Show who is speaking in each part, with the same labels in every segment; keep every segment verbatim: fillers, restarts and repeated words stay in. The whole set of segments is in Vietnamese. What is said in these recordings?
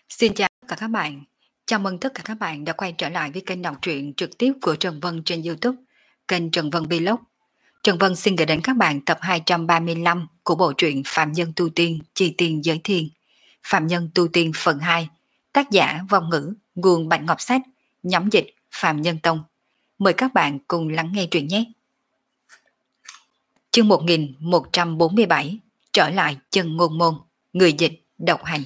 Speaker 1: Xin chào tất cả các bạn. Chào mừng tất cả các bạn đã quay trở lại với kênh đọc truyện trực tiếp của Trần Vân trên YouTube, kênh Trần Vân Vlog. Trần Vân xin gửi đến các bạn tập hai trăm ba mươi lăm của bộ truyện Phạm Nhân Tu Tiên, Chi Tiên Giới Thiên. Phạm Nhân Tu Tiên phần hai, tác giả Vong Ngữ, nguồn Bạch Ngọc Sách, nhóm dịch Phạm Nhân Tông. Mời các bạn cùng lắng nghe truyện nhé. Chương một nghìn một trăm bốn mươi bảy, trở lại chân ngôn môn, người dịch độc hành.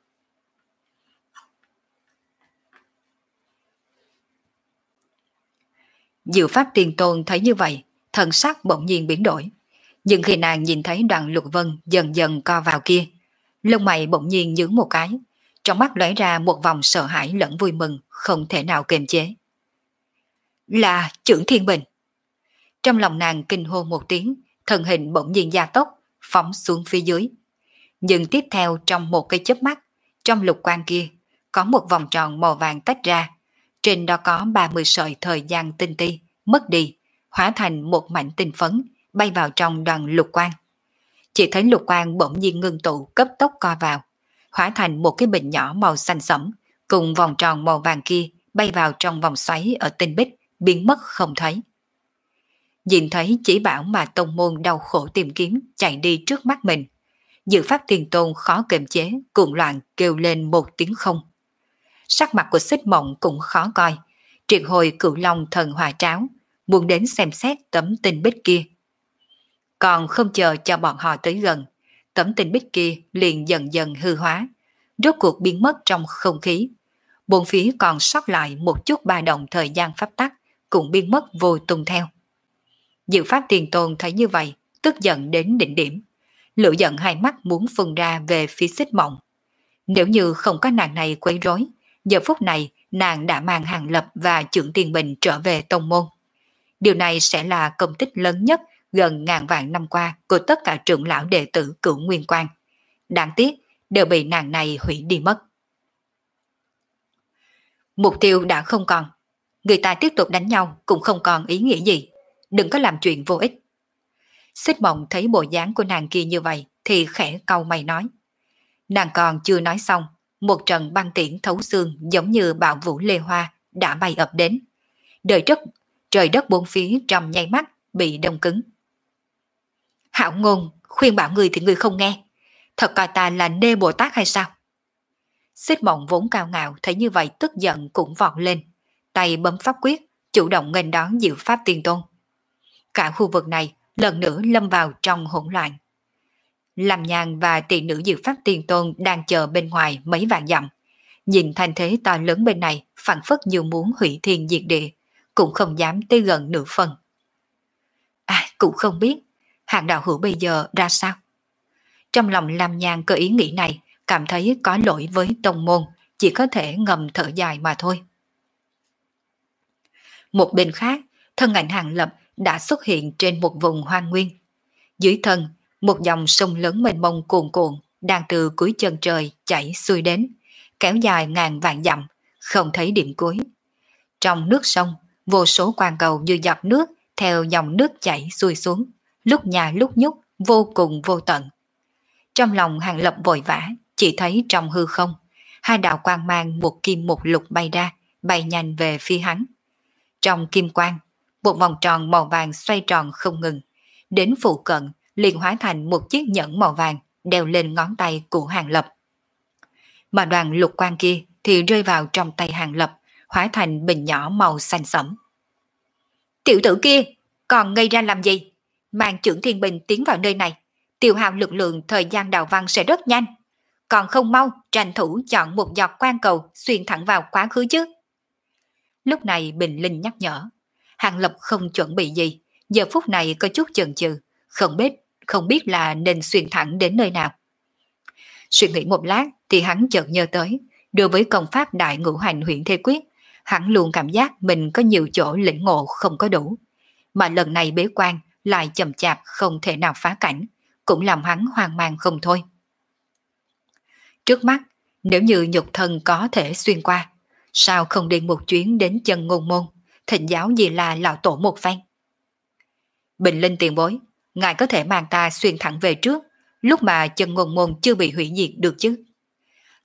Speaker 1: Diệu Pháp Tiền Tôn thấy như vậy, thần sắc bỗng nhiên biến đổi. Nhưng khi nàng nhìn thấy Đoàn Lục Vân dần dần co vào kia, lông mày bỗng nhiên nhướng một cái, trong mắt lóe ra một vòng sợ hãi lẫn vui mừng, không thể nào kiềm chế. Là Chưởng Thiên Bình. Trong lòng nàng kinh hô một tiếng, thân hình bỗng nhiên gia tốc, phóng xuống phía dưới. Nhưng tiếp theo trong một cái chớp mắt, trong lục quang kia, có một vòng tròn màu vàng tách ra. Trên đó có ba mươi sợi thời gian tinh ti, mất đi, hóa thành một mảnh tinh phấn, bay vào trong đoàn lục quang. Chỉ thấy lục quang bỗng nhiên ngưng tụ cấp tốc co vào, hóa thành một cái bình nhỏ màu xanh sẫm, cùng vòng tròn màu vàng kia bay vào trong vòng xoáy ở tinh bích, biến mất không thấy. Nhìn thấy chỉ bảo mà tông môn đau khổ tìm kiếm chạy đi trước mắt mình, Diệu Pháp Tiền Tôn khó kiềm chế, cuồng loạn kêu lên một tiếng không. Sắc mặt của Xích Mộng cũng khó coi, triệt hồi Cửu Long Thần Hỏa Tráo, muốn đến xem xét tấm tinh bích kia. Còn không chờ cho bọn họ tới gần, tấm tinh bích kia liền dần dần hư hóa, rốt cuộc biến mất trong không khí. Bốn phía còn sót lại một chút ba động thời gian pháp tắc, cũng biến mất vô tung theo. Diệu Pháp Tiền Tôn thấy như vậy, tức giận đến đỉnh điểm. Lửa giận hai mắt muốn phun ra về phía Xích Mộng. Nếu như không có nàng này quấy rối, giờ phút này nàng đã mang Hàng Lập và Chưởng Thiên Bình trở về tông môn. Điều này sẽ là công tích lớn nhất gần ngàn vạn năm qua của tất cả trưởng lão đệ tử Cửu Nguyên Quan. Đáng tiếc đều bị nàng này hủy đi mất. Mục tiêu đã không còn, người ta tiếp tục đánh nhau cũng không còn ý nghĩa gì, đừng có làm chuyện vô ích. Xích Mộng thấy bộ dáng của nàng kia như vậy thì khẽ cau mày nói. Nàng còn chưa nói xong, một trận băng tiễn thấu xương giống như bạo vũ lê hoa đã bay ập đến. Đời đất, trời đất bốn phía trong nháy mắt bị đông cứng. Hảo Ngôn, khuyên bảo người thì người không nghe, thật coi ta là nê Bồ Tát hay sao? Xích Mộng vốn cao ngạo thấy như vậy tức giận cũng vọt lên, tay bấm pháp quyết, chủ động nghênh đón Diệu Pháp Tiền Tôn. Cả khu vực này lần nữa lâm vào trong hỗn loạn. Lâm Nhan và tỷ nữ Diệu Pháp Tiền Tôn đang chờ bên ngoài mấy vạn dặm. Nhìn thành thế to lớn bên này phảng phất như muốn hủy thiên diệt địa, cũng không dám tới gần nửa phần. À, cũng không biết Hạng đạo hữu bây giờ ra sao. Trong lòng Lâm Nhan có ý nghĩ này, cảm thấy có lỗi với tông môn, chỉ có thể ngầm thở dài mà thôi. Một bên khác, thân ảnh Hàng Lập đã xuất hiện trên một vùng hoang nguyên. Dưới thân, một dòng sông lớn mênh mông cuồn cuộn đang từ cuối chân trời chảy xuôi đến, kéo dài ngàn vạn dặm, không thấy điểm cuối. Trong nước sông, vô số quang cầu như giọt nước theo dòng nước chảy xuôi xuống, lúc nhà lúc nhúc, vô cùng vô tận. Trong lòng Hàng Lập vội vã, chỉ thấy trong hư không, hai đạo quang mang một kim một lục bay ra, bay nhanh về phía hắn. Trong kim quang, một vòng tròn màu vàng xoay tròn không ngừng, đến phụ cận liền hóa thành một chiếc nhẫn màu vàng đeo lên ngón tay của Hàng Lập. Mà đoàn lục quang kia thì rơi vào trong tay Hàng Lập, hóa thành bình nhỏ màu xanh sẫm. Tiểu tử kia, còn ngây ra làm gì? Mang Chưởng Thiên Bình tiến vào nơi này, tiêu hao lực lượng thời gian đào văn sẽ rất nhanh. Còn không mau tranh thủ chọn một giọt quang cầu xuyên thẳng vào quá khứ chứ. Lúc này Bình Linh nhắc nhở. Hàng Lập không chuẩn bị gì, giờ phút này có chút chần chừ, không biết, không biết là nên xuyên thẳng đến nơi nào. Suy nghĩ một lát thì hắn chợt nhớ tới, đối với công pháp Đại Ngũ Hành Huyễn Thế Quyết, hắn luôn cảm giác mình có nhiều chỗ lĩnh ngộ không có đủ. Mà lần này bế quan lại chậm chạp không thể nào phá cảnh, cũng làm hắn hoang mang không thôi. Trước mắt, nếu như nhục thân có thể xuyên qua, sao không đi một chuyến đến chân ngôn môn, thịnh giáo gì là lão tổ một phen. Bình Linh tiền bối, ngài có thể mang ta xuyên thẳng về trước, lúc mà chân ngôn môn chưa bị hủy diệt được chứ?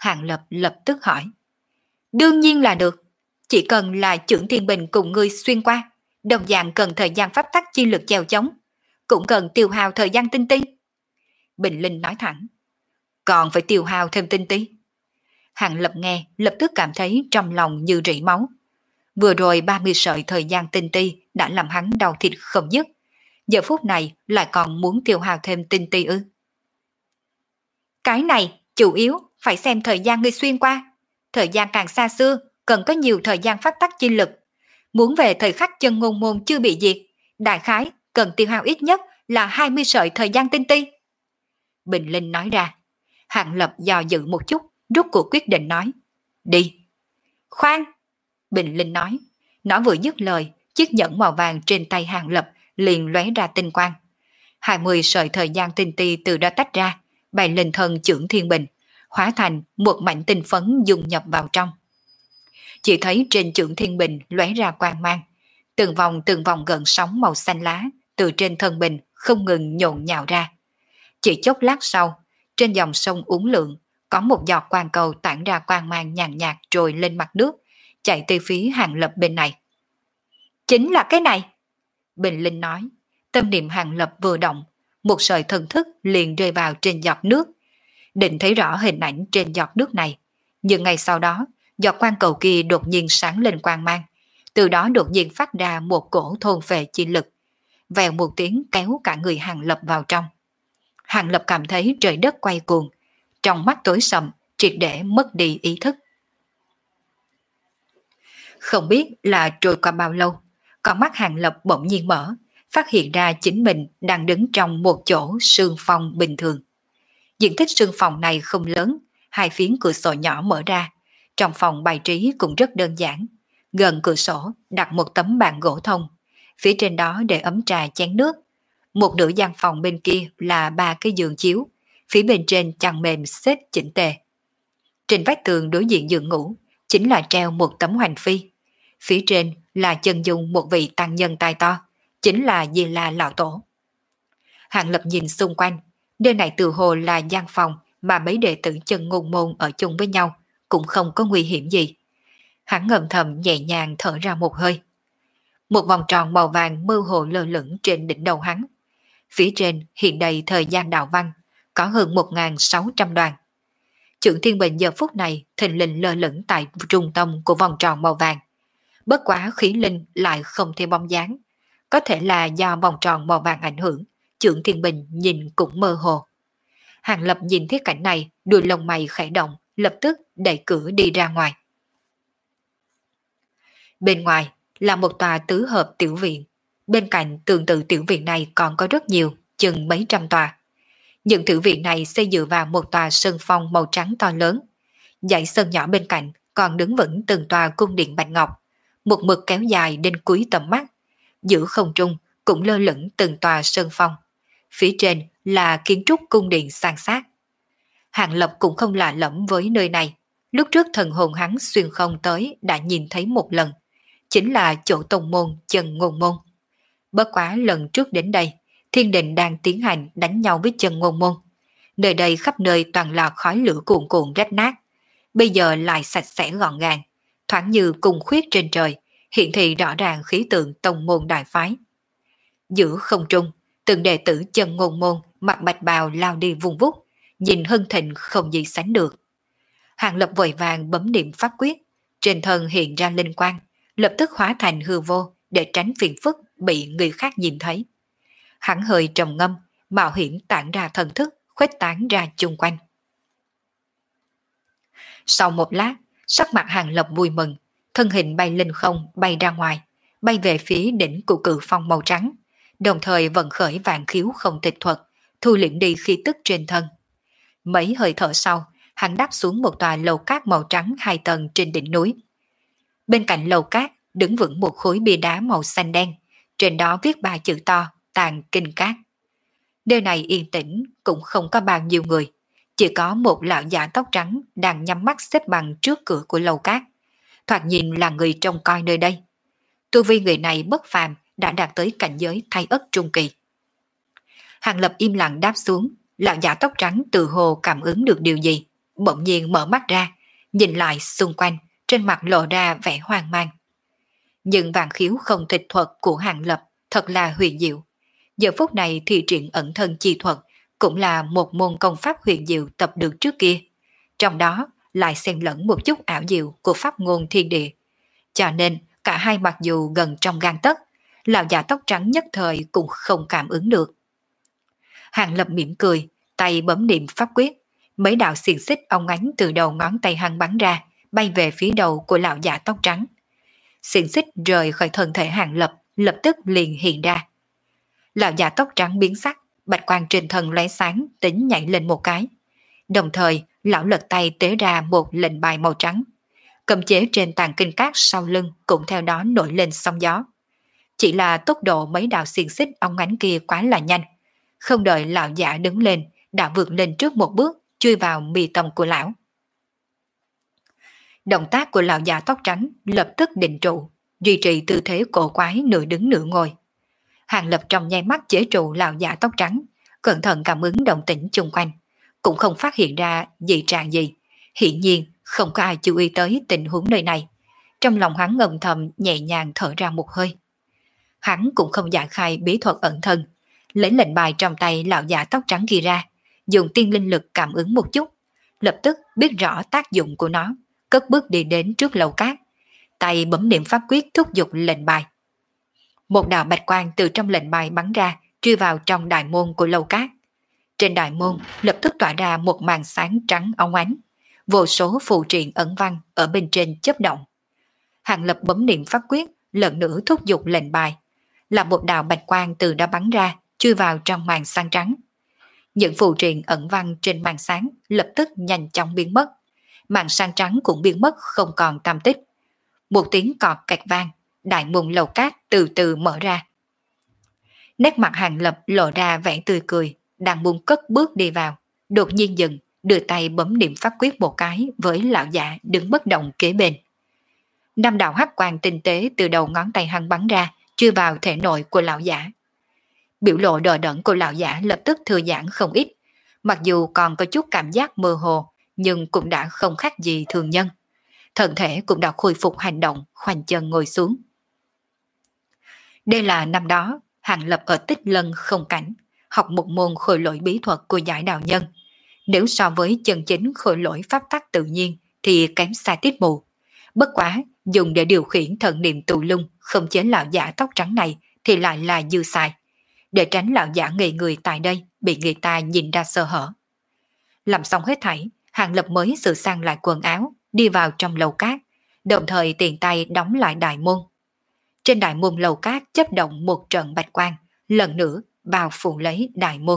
Speaker 1: Hàng Lập lập tức hỏi. Đương nhiên là được. Chỉ cần là Chưởng Thiên Bình cùng ngươi xuyên qua, đồng dạng cần thời gian pháp tắc chi lực chèo chống, cũng cần tiêu hao thời gian tinh ti. Bình Linh nói thẳng. Còn phải tiêu hao thêm tinh ti. Hàng Lập nghe lập tức cảm thấy trong lòng như rỉ máu. Vừa rồi ba mươi sợi thời gian tinh ti đã làm hắn đau thịt không dứt. Giờ phút này lại còn muốn tiêu hao thêm tinh ti ư? Cái này chủ yếu phải xem thời gian ngươi xuyên qua. Thời gian càng xa xưa, cần có nhiều thời gian pháp tắc chi lực. Muốn về thời khắc chân ngôn môn chưa bị diệt, đại khái cần tiêu hao ít nhất là hai mươi sợi thời gian tinh ti. Bình Linh nói ra. Hàng Lập do dự một chút, rút cuộc quyết định nói. Đi. Khoan! Bình Linh nói. Nó vừa dứt lời, chiếc nhẫn màu vàng trên tay Hàng Lập liền lóe ra tinh quang. Hai mươi sợi thời gian tinh ti từ đó tách ra, bay lên thân Chưởng Thiên Bình, hóa thành một mảnh tinh phấn dung nhập vào trong. Chỉ thấy trên Chưởng Thiên Bình lóe ra quang mang, từng vòng từng vòng gợn sóng màu xanh lá từ trên thân bình không ngừng nhộn nhạo ra. Chỉ chốc lát sau, trên dòng sông uốn lượn có một giọt quang cầu tản ra quang mang nhàn nhạt trồi lên mặt nước, chạy tới phía Hàng Lập bên này. Chính là cái này. Bình Linh nói. Tâm niệm Hàng Lập vừa động, một sợi thần thức liền rơi vào trên giọt nước. Định thấy rõ hình ảnh trên giọt nước này, nhưng ngay sau đó, giọt quang cầu kia đột nhiên sáng lên quang mang, từ đó đột nhiên phát ra một cổ thôn phệ chi lực, vèo một tiếng kéo cả người Hàng Lập vào trong. Hàng Lập cảm thấy trời đất quay cuồng, trong mắt tối sầm, triệt để mất đi ý thức. Không biết là trôi qua bao lâu, con mắt Hàng Lập bỗng nhiên mở, phát hiện ra chính mình đang đứng trong một chỗ sương phòng bình thường. Diện tích sương phòng này không lớn, hai phiến cửa sổ nhỏ mở ra. Trong phòng bài trí cũng rất đơn giản. Gần cửa sổ đặt một tấm bàn gỗ thông, phía trên đó để ấm trà chén nước. Một nửa gian phòng bên kia là ba cái giường chiếu, phía bên trên chăn mềm xếp chỉnh tề. Trên vách tường đối diện giường ngủ chính là treo một tấm hoành phi. Phía trên là chân dung một vị tăng nhân tai to, chính là Di La Lão Tổ. Hàng Lập nhìn xung quanh, nơi này từ hồ là gian phòng mà mấy đệ tử chân ngôn môn ở chung với nhau, cũng không có nguy hiểm gì. Hắn ngầm thầm nhẹ nhàng thở ra một hơi. Một vòng tròn màu vàng mơ hồ lơ lửng trên đỉnh đầu hắn. Phía trên hiện đầy thời gian đạo văn, có hơn một nghìn sáu trăm đoàn. Chưởng Thiên Bình giờ phút này thình lình lơ lửng tại trung tâm của vòng tròn màu vàng. Bất quá khí linh lại không thêm bóng dáng. Có thể là do vòng tròn màu vàng ảnh hưởng, Chưởng Thiên Bình nhìn cũng mơ hồ. Hàng Lập nhìn thấy cảnh này, đuôi lông mày khẽ động, lập tức đẩy cửa đi ra ngoài. Bên ngoài là một tòa tứ hợp tiểu viện. Bên cạnh tương tự tiểu viện này còn có rất nhiều, chừng mấy trăm tòa. Những tiểu viện này xây dựa vào một tòa sân phong màu trắng to lớn. Dãy sân nhỏ bên cạnh còn đứng vững từng tòa cung điện bạch ngọc, một mực kéo dài đến cuối tầm mắt. Giữa không trung cũng lơ lửng từng tòa sân phong. Phía trên là kiến trúc cung điện san sát. Hàng Lập cũng không lạ lẫm với nơi này. Lúc trước thần hồn hắn xuyên không tới đã nhìn thấy một lần. Chính là chỗ tông môn chân ngôn môn. Bất quá lần trước đến đây, thiên đình đang tiến hành đánh nhau với chân ngôn môn. Nơi đây khắp nơi toàn là khói lửa cuồn cuộn rách nát. Bây giờ lại sạch sẽ gọn gàng, thoáng như cùng khuyết trên trời, hiện thị rõ ràng khí tượng tông môn đại phái. Giữa không trung, từng đệ tử chân ngôn môn mặc bạch bào lao đi vùng vút, nhìn hân thịnh không gì sánh được. Hàng Lập vội vàng bấm niệm pháp quyết, trên thân hiện ra linh quang, lập tức hóa thành hư vô để tránh phiền phức bị người khác nhìn thấy. Hắn hơi trầm ngâm, mạo hiểm tản ra thần thức, khuếch tán ra chung quanh. Sau một lát, sắc mặt Hàng Lập vui mừng, thân hình bay lên không, bay ra ngoài, bay về phía đỉnh của cự phong màu trắng, đồng thời vận khởi vạn khiếu không tịch thuật, thu liễm đi khí tức trên thân. Mấy hơi thở sau, hắn đáp xuống một tòa lầu cát màu trắng hai tầng trên đỉnh núi. Bên cạnh lầu cát đứng vững một khối bia đá màu xanh đen, trên đó viết ba chữ to Tàng Kinh Cát. Nơi này yên tĩnh, cũng không có bao nhiêu người, chỉ có một lão già tóc trắng đang nhắm mắt xếp bằng trước cửa của lầu cát, thoạt nhìn là người trông coi nơi đây. Tu vi người này bất phàm, đã đạt tới cảnh giới thay ất trung kỳ. Hàng Lập im lặng đáp xuống, lão già tóc trắng tự hồ cảm ứng được điều gì, bỗng nhiên mở mắt ra, nhìn lại xung quanh, trên mặt lộ ra vẻ hoang mang. Nhưng vạn khiếu không thịt thuật của Hàng Lập thật là huyền diệu. Giờ phút này thì triển ẩn thân chi thuật cũng là một môn công pháp huyền diệu tập được trước kia. Trong đó lại xen lẫn một chút ảo diệu của pháp ngôn thiên địa. Cho nên cả hai mặc dù gần trong gang tấc, lão già tóc trắng nhất thời cũng không cảm ứng được. Hàng Lập mỉm cười, tay bấm niệm pháp quyết, mấy đạo xiềng xích óng ánh từ đầu ngón tay hắn bắn ra, bay về phía đầu của lão già tóc trắng. Xiềng xích rời khỏi thân thể Hàng Lập, lập tức liền hiện ra. Lão già tóc trắng biến sắc, bạch quang trên thân lóe sáng, tính nhảy lên một cái. Đồng thời, lão lật tay tế ra một lệnh bài màu trắng. Cầm chế trên tàn kinh cát sau lưng cũng theo đó nổi lên sóng gió. Chỉ là tốc độ mấy đạo xiềng xích óng ánh kia quá là nhanh. Không đợi lão giả đứng lên, đã vượt lên trước một bước, chui vào mi tâm của lão. Động tác của lão già tóc trắng lập tức định trụ, duy trì tư thế cổ quái nửa đứng nửa ngồi. Hàng Lập trong nháy mắt chế trụ lão già tóc trắng, cẩn thận cảm ứng động tĩnh chung quanh, cũng không phát hiện ra dị trạng gì. Hiển nhiên không có ai chú ý tới tình huống nơi này. Trong lòng hắn ngầm thầm nhẹ nhàng thở ra một hơi. Hắn cũng không giải khai bí thuật ẩn thân, lấy lệnh bài trong tay lão già tóc trắng kia ra, dùng tiên linh lực cảm ứng một chút, lập tức biết rõ tác dụng của nó, cất bước đi đến trước lầu cát, tay bấm niệm pháp quyết thúc giục lệnh bài. Một đạo bạch quang từ trong lệnh bài bắn ra, truy vào trong đại môn của lầu cát. Trên đại môn lập tức tỏa ra một màn sáng trắng óng ánh, vô số phù triện ẩn văn ở bên trên chớp động. Hàng Lập bấm niệm pháp quyết, lần nữa thúc giục lệnh bài, là một đạo bạch quang từ đó bắn ra, chui vào trong màn sáng trắng. Những phù triện ẩn văn trên màn sáng lập tức nhanh chóng biến mất, màn sáng trắng cũng biến mất không còn tăm tích. Một tiếng cọt kẹt vang, đại môn lầu cát từ từ mở ra. Nét mặt Hàng Lập lộ ra vẻ tươi cười, đang muốn cất bước đi vào, đột nhiên dừng, đưa tay bấm niệm pháp quyết một cái với lão giả đứng bất động kế bên. Năm đạo hắc quang tinh tế từ đầu ngón tay hắn bắn ra, chui vào thể nội của lão giả. Biểu lộ đờ đẫn của lão giả lập tức thư giãn không ít, mặc dù còn có chút cảm giác mơ hồ, nhưng cũng đã không khác gì thường nhân. Thân thể cũng đã khôi phục hành động, khoanh chân ngồi xuống. Đây là năm đó, Hàng Lập ở Tích Lân không cảnh, học một môn khôi lỗi bí thuật của giải đạo nhân. Nếu so với chân chính khôi lỗi pháp tắc tự nhiên thì kém xa tít mù. Bất quá, dùng để điều khiển thần niệm tụ lung không chế lão giả tóc trắng này thì lại là dư xài. Để tránh lão giả ngây người tại đây bị người ta nhìn ra sơ hở. Làm xong hết thảy, Hàng Lập mới sửa sang lại quần áo, đi vào trong lầu cát, đồng thời tiện tay đóng lại đại môn. Trên đại môn lầu cát chớp động một trận bạch quang, lần nữa bao phủ lấy đại môn.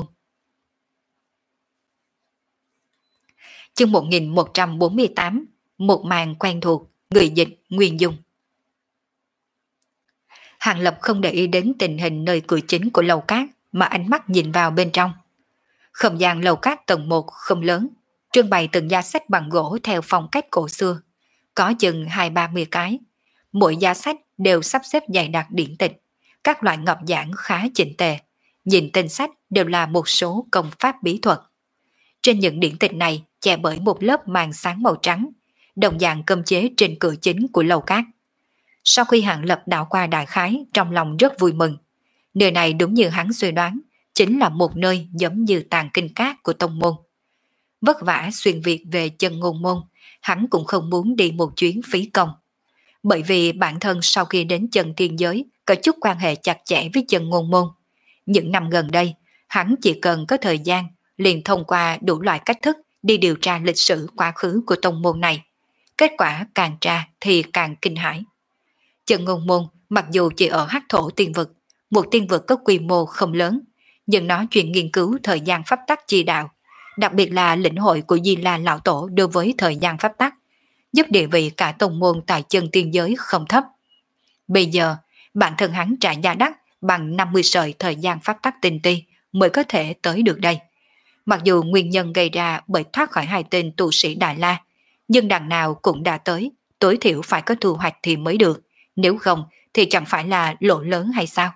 Speaker 1: Chương một nghìn một trăm bốn mươi tám, một màn quen thuộc, người dịch Nguyên Dung. Hàng Lập không để ý đến tình hình nơi cửa chính của lầu cát mà ánh mắt nhìn vào bên trong. Không gian lầu cát tầng một không lớn, trưng bày từng giá sách bằng gỗ theo phong cách cổ xưa, có chừng hai ba mươi cái. Mỗi giá sách đều sắp xếp dày đặc điển tịch, các loại ngọc giảng khá chỉnh tề. Nhìn tên sách đều là một số công pháp bí thuật. Trên những điển tịch này che bởi một lớp màn sáng màu trắng, đồng dạng cấm chế trên cửa chính của lầu cát. Sau khi Hàng Lập đảo qua đại khái, trong lòng rất vui mừng. Nơi này đúng như hắn suy đoán, chính là một nơi giống như tàng kinh cát của tông môn. Vất vả xuyên Việt về chân ngôn môn, hắn cũng không muốn đi một chuyến phí công. Bởi vì bản thân sau khi đến chân thiên giới có chút quan hệ chặt chẽ với chân ngôn môn. Những năm gần đây, hắn chỉ cần có thời gian liền thông qua đủ loại cách thức đi điều tra lịch sử quá khứ của tông môn này. Kết quả càng tra thì càng kinh hãi. Chân ngôn môn mặc dù chỉ ở hắc thổ tiên vực, một tiên vực có quy mô không lớn, nhưng nó chuyên nghiên cứu thời gian pháp tắc chi đạo, đặc biệt là lĩnh hội của Di La Lão Tổ đối với thời gian pháp tắc, giúp địa vị cả tông môn tại chân tiên giới không thấp. Bây giờ, bản thân hắn trả giá đắt bằng năm mươi sợi thời gian pháp tắc tinh ti mới có thể tới được đây. Mặc dù nguyên nhân gây ra bởi thoát khỏi hai tên tu sĩ Đại La, nhưng đằng nào cũng đã tới, tối thiểu phải có thu hoạch thì mới được, nếu không thì chẳng phải là lỗ lớn hay sao?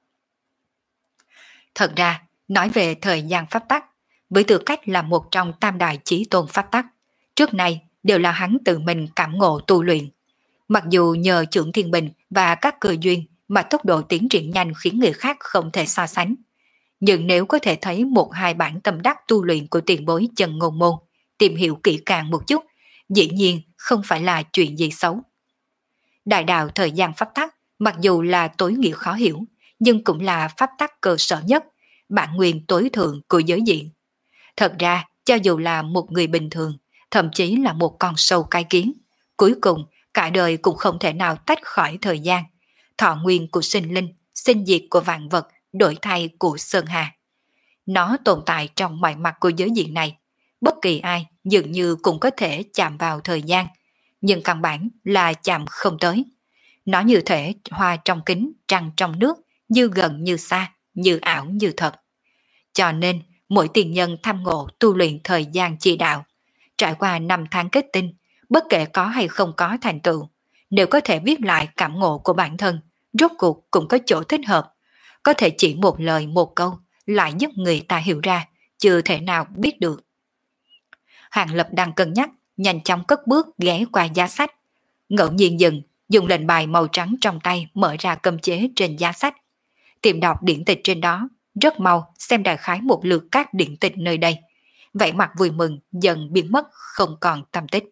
Speaker 1: Thật ra, nói về thời gian pháp tắc, với tư cách là một trong tam đại chí tôn pháp tắc, Trước nay đều là hắn tự mình cảm ngộ tu luyện. Mặc dù nhờ chưởng thiên bình và các cơ duyên mà tốc độ tiến triển nhanh khiến người khác không thể so sánh. Nhưng nếu có thể thấy một hai bản tâm đắc tu luyện của tiền bối Chân Ngôn Môn, tìm hiểu kỹ càng một chút, dĩ nhiên không phải là chuyện gì xấu. Đại đạo thời gian pháp tắc, mặc dù là tối nghĩa khó hiểu, nhưng cũng là pháp tắc cơ sở nhất, bản nguyên tối thượng của giới diện. Thật ra, cho dù là một người bình thường, thậm chí là một con sâu cái kiến, cuối cùng cả đời cũng không thể nào tách khỏi thời gian, thọ nguyên của sinh linh, sinh diệt của vạn vật, đổi thay của Sơn Hà. Nó tồn tại trong mọi mặt của giới diện này, bất kỳ ai dường như cũng có thể chạm vào thời gian, nhưng căn bản là chạm không tới. Nó như thể hoa trong kính, trăng trong nước, như gần như xa, như ảo như thật. Cho nên, mỗi tiền nhân tham ngộ tu luyện thời gian chi đạo, trải qua năm tháng kết tinh, bất kể có hay không có thành tựu, nếu có thể viết lại cảm ngộ của bản thân, rốt cuộc cũng có chỗ thích hợp, có thể chỉ một lời một câu lại giúp người ta hiểu ra, chưa thể nào biết được. Hàng Lập đang cân nhắc, nhanh chóng cất bước ghé qua giá sách, ngẫu nhiên dừng, dùng lệnh bài màu trắng trong tay mở ra cấm chế trên giá sách, tìm đọc điển tịch trên đó, rất mau xem đại khái một lượt các điển tịch nơi đây. Vẻ mặt vui mừng dần biến mất không còn tâm tích.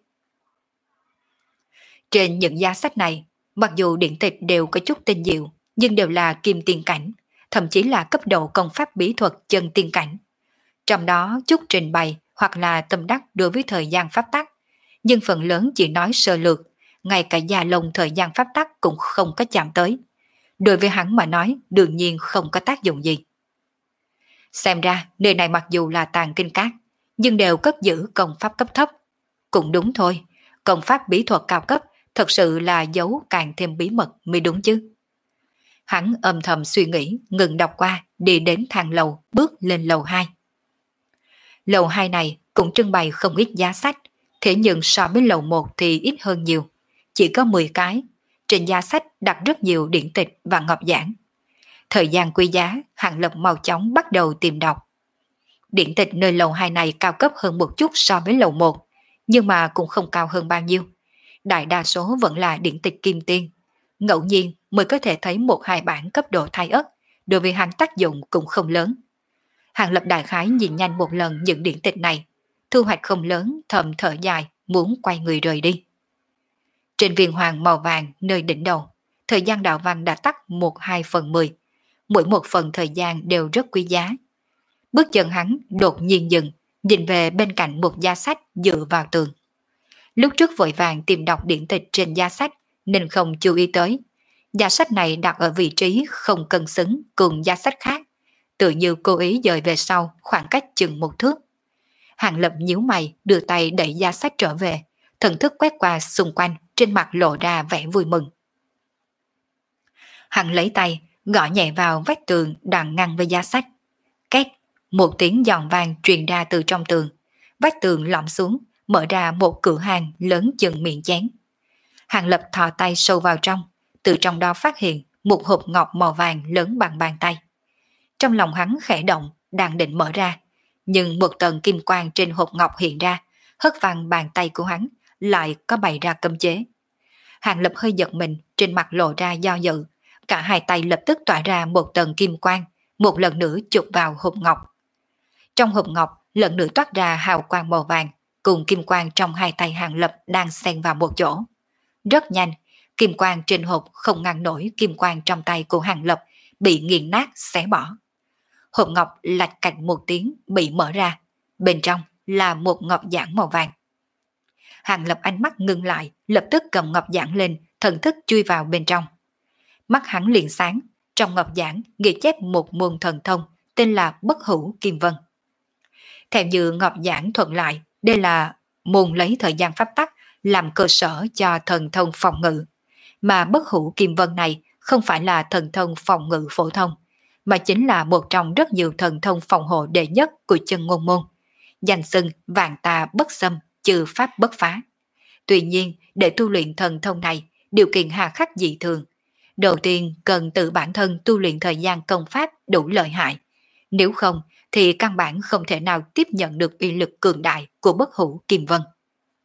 Speaker 1: Trên những giá sách này, mặc dù điển tịch đều có chút tinh diệu, nhưng đều là kim tiên cảnh, thậm chí là cấp độ công pháp bí thuật chân tiên cảnh. Trong đó chút trình bày hoặc là tâm đắc đối với thời gian pháp tắc, nhưng phần lớn chỉ nói sơ lược, ngay cả già lông thời gian pháp tắc cũng không có chạm tới. Đối với hắn mà nói đương nhiên không có tác dụng gì. Xem ra nơi này mặc dù là tàng kinh các, nhưng đều cất giữ công pháp cấp thấp. Cũng đúng thôi, công pháp bí thuật cao cấp thật sự là giấu càng thêm bí mật mới đúng chứ. Hắn âm thầm suy nghĩ, ngừng đọc qua, đi đến thang lầu, bước lên lầu hai. Lầu hai này cũng trưng bày không ít giá sách, thế nhưng so với lầu một thì ít hơn nhiều, chỉ có mười cái. Trên giá sách đặt rất nhiều điển tịch và ngọc giảng. Thời gian quý giá, Hàng Lập mau chóng bắt đầu tìm đọc. Điển tịch nơi lầu hai này cao cấp hơn một chút so với lầu một, nhưng mà cũng không cao hơn bao nhiêu. Đại đa số vẫn là điển tịch kim tiên. Ngẫu nhiên mới có thể thấy một hai bản cấp độ thai ất, đối với hắn tác dụng cũng không lớn. Hàng Lập đại khái nhìn nhanh một lần những điển tịch này, thu hoạch không lớn, thầm thở dài, muốn quay người rời đi. Trên viên hoàng màu vàng nơi đỉnh đầu, thời gian đạo văn đã tắt một hai phần mười, mỗi một phần thời gian đều rất quý giá. Bước chân hắn đột nhiên dừng, nhìn về bên cạnh một giá sách dựa vào tường. Lúc trước vội vàng tìm đọc điển tịch trên giá sách nên không chú ý tới. Giá sách này đặt ở vị trí không cân xứng cùng giá sách khác, tự như cố ý dời về sau khoảng cách chừng một thước. Hàng Lập nhíu mày đưa tay đẩy giá sách trở về, thần thức quét qua xung quanh, trên mặt lộ ra vẻ vui mừng. Hắn lấy tay gõ nhẹ vào vách tường đang ngăn với giá sách. Két, một tiếng giòn vang truyền ra từ trong tường, vách tường lõm xuống, mở ra một cửa hàng lớn chừng miệng chén. Hàng Lập thò tay sâu vào trong, từ trong đó phát hiện một hộp ngọc màu vàng lớn bằng bàn tay. Trong lòng hắn khẽ động, đang định mở ra, nhưng một tầng kim quang trên hộp ngọc hiện ra, hất văng bàn tay của hắn, lại có bày ra cấm chế. Hàng Lập hơi giật mình, trên mặt lộ ra do dự, cả hai tay lập tức tỏa ra một tầng kim quang, một lần nữa chụp vào hộp ngọc. Trong hộp ngọc lần nữa toát ra hào quang màu vàng, cùng kim quang trong hai tay Hàng Lập đang xen vào một chỗ. Rất nhanh, kim quang trên hộp không ngăn nổi kim quang trong tay của Hàng Lập, bị nghiền nát xé bỏ. Hộp ngọc lạch cạch một tiếng bị mở ra, bên trong là một ngọc giản màu vàng. Hàng Lập ánh mắt ngưng lại, lập tức cầm ngọc giản lên, thần thức chui vào bên trong. Mắt hắn liền sáng, trong ngọc giản ghi chép một môn thần thông tên là Bất Hủ Kim Vân. Theo như ngọc giản thuật lại, đây là môn lấy thời gian pháp tắc làm cơ sở cho thần thông phòng ngự, mà Bất Hủ Kim Vân này không phải là thần thông phòng ngự phổ thông, mà chính là một trong rất nhiều thần thông phòng hộ đệ nhất của Chân Ngôn Môn, danh xưng vạn tà bất xâm, trừ pháp bất phá. Tuy nhiên, để tu luyện thần thông này, điều kiện hà khắc dị thường. Đầu tiên cần tự bản thân tu luyện thời gian công pháp đủ lợi hại. Nếu không, thì căn bản không thể nào tiếp nhận được uy lực cường đại của Bất Hủ Kim Vân.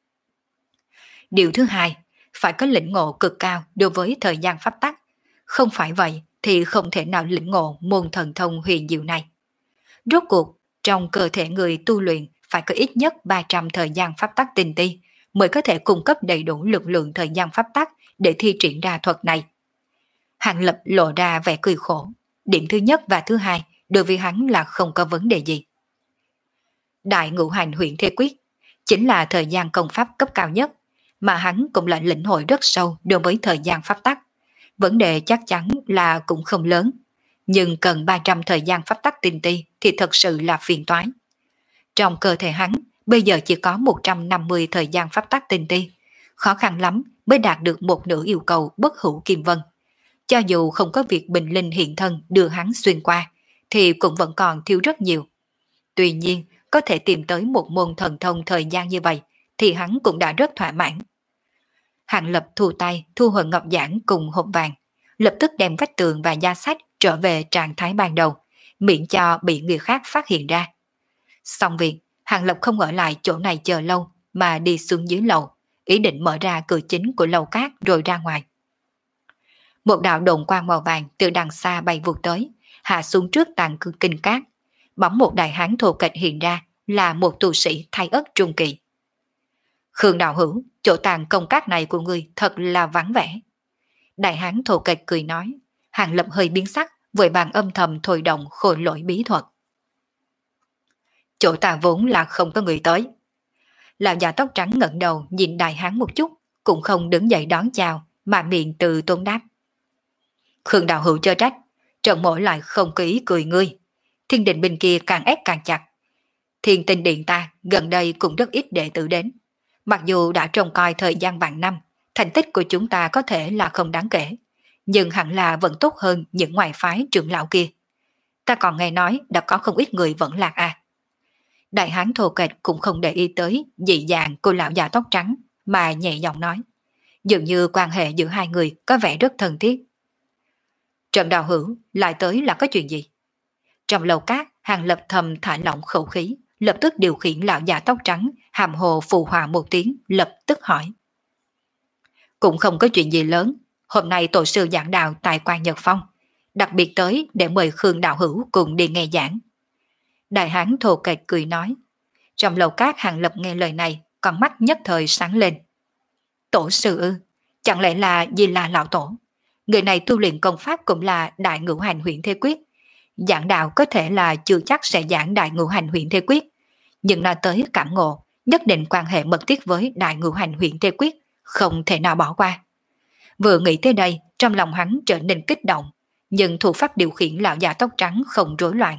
Speaker 1: Điều thứ hai, phải có lĩnh ngộ cực cao đối với thời gian pháp tắc. Không phải vậy thì không thể nào lĩnh ngộ môn thần thông huyền diệu này. Rốt cuộc, trong cơ thể người tu luyện phải có ít nhất ba trăm thời gian pháp tắc tinh ti mới có thể cung cấp đầy đủ lực lượng thời gian pháp tắc để thi triển ra thuật này. Hàng Lập lộ ra vẻ cười khổ. Điểm thứ nhất và thứ hai đối với hắn là không có vấn đề gì. Đại ngũ hành huyền thế quyết chính là thời gian công pháp cấp cao nhất, mà hắn cũng là lĩnh hội rất sâu đối với thời gian pháp tắc. Vấn đề chắc chắn là cũng không lớn, nhưng cần ba trăm thời gian pháp tắc tinh ti thì thật sự là phiền toái. Trong cơ thể hắn, bây giờ chỉ có một trăm năm mươi thời gian pháp tắc tinh ti, khó khăn lắm mới đạt được một nửa yêu cầu bất hủ kim vân. Cho dù không có việc bình linh hiện thân đưa hắn xuyên qua, thì cũng vẫn còn thiếu rất nhiều. Tuy nhiên, có thể tìm tới một môn thần thông thời gian như vậy, thì hắn cũng đã rất thỏa mãn. Hàng Lập thu tay, thu hồi ngọc giản cùng hộp vàng, lập tức đem vách tường và gia sách trở về trạng thái ban đầu, miễn cho bị người khác phát hiện ra. Xong việc, Hàng Lập không ở lại chỗ này chờ lâu, mà đi xuống dưới lầu, ý định mở ra cửa chính của lầu cát rồi ra ngoài. Một đạo đồn quang màu vàng từ đằng xa bay vụt tới, hạ xuống trước tàn kinh cát. Bỗng một đại hán thô kệch hiện ra, là một tu sĩ thay ất trung kỳ. Khương đạo hữu, chỗ tàn công cát này của ngươi thật là vắng vẻ. Đại hán thô kệch cười nói. Hàng Lập hơi biến sắc, vội vàng âm thầm thôi động khôi lỗi bí thuật. Chỗ ta vốn là không có người tới. Lão già tóc trắng ngẩng đầu nhìn đại hán một chút, cũng không đứng dậy đón chào, mà miệng từ tốn đáp. Khương đạo hữu chớ trách, trận mộ lại không có ý cười ngươi. Thiên định bên kia càng ép càng chặt. Thiên tinh điện ta gần đây cũng rất ít đệ tử đến. Mặc dù đã trông coi thời gian vạn năm, thành tích của chúng ta có thể là không đáng kể, nhưng hẳn là vẫn tốt hơn những ngoại phái trưởng lão kia. Ta còn nghe nói đã có không ít người vẫn lạc à. Đại hán thô kệch cũng không để ý tới dị dạng của lão già tóc trắng, mà nhẹ giọng nói. Dường như quan hệ giữa hai người có vẻ rất thân thiết. Trần đạo hữu lại tới là có chuyện gì? Trong lầu cát, Hàng Lập thầm thả lỏng khẩu khí, lập tức điều khiển lão già tóc trắng, hàm hồ phù hòa một tiếng, lập tức hỏi. Cũng không có chuyện gì lớn, hôm nay tổ sư giảng đạo tại Quan Nhật Phong, đặc biệt tới để mời Khương đạo hữu cùng đi nghe giảng. Đại hán thô kệch cười nói. Trong lầu cát, Hàng Lập nghe lời này, con mắt nhất thời sáng lên. Tổ sư ư? Chẳng lẽ là Di La lão tổ? Người này tu luyện công pháp cũng là đại ngũ hành huyền thế quyết. Giảng đạo có thể là chưa chắc sẽ giảng đại ngũ hành huyền thế quyết, nhưng nói tới cảm ngộ, nhất định quan hệ mật thiết với đại ngũ hành huyền thế quyết, không thể nào bỏ qua. Vừa nghĩ tới đây, trong lòng hắn trở nên kích động, nhưng thủ pháp điều khiển lão già tóc trắng không rối loạn.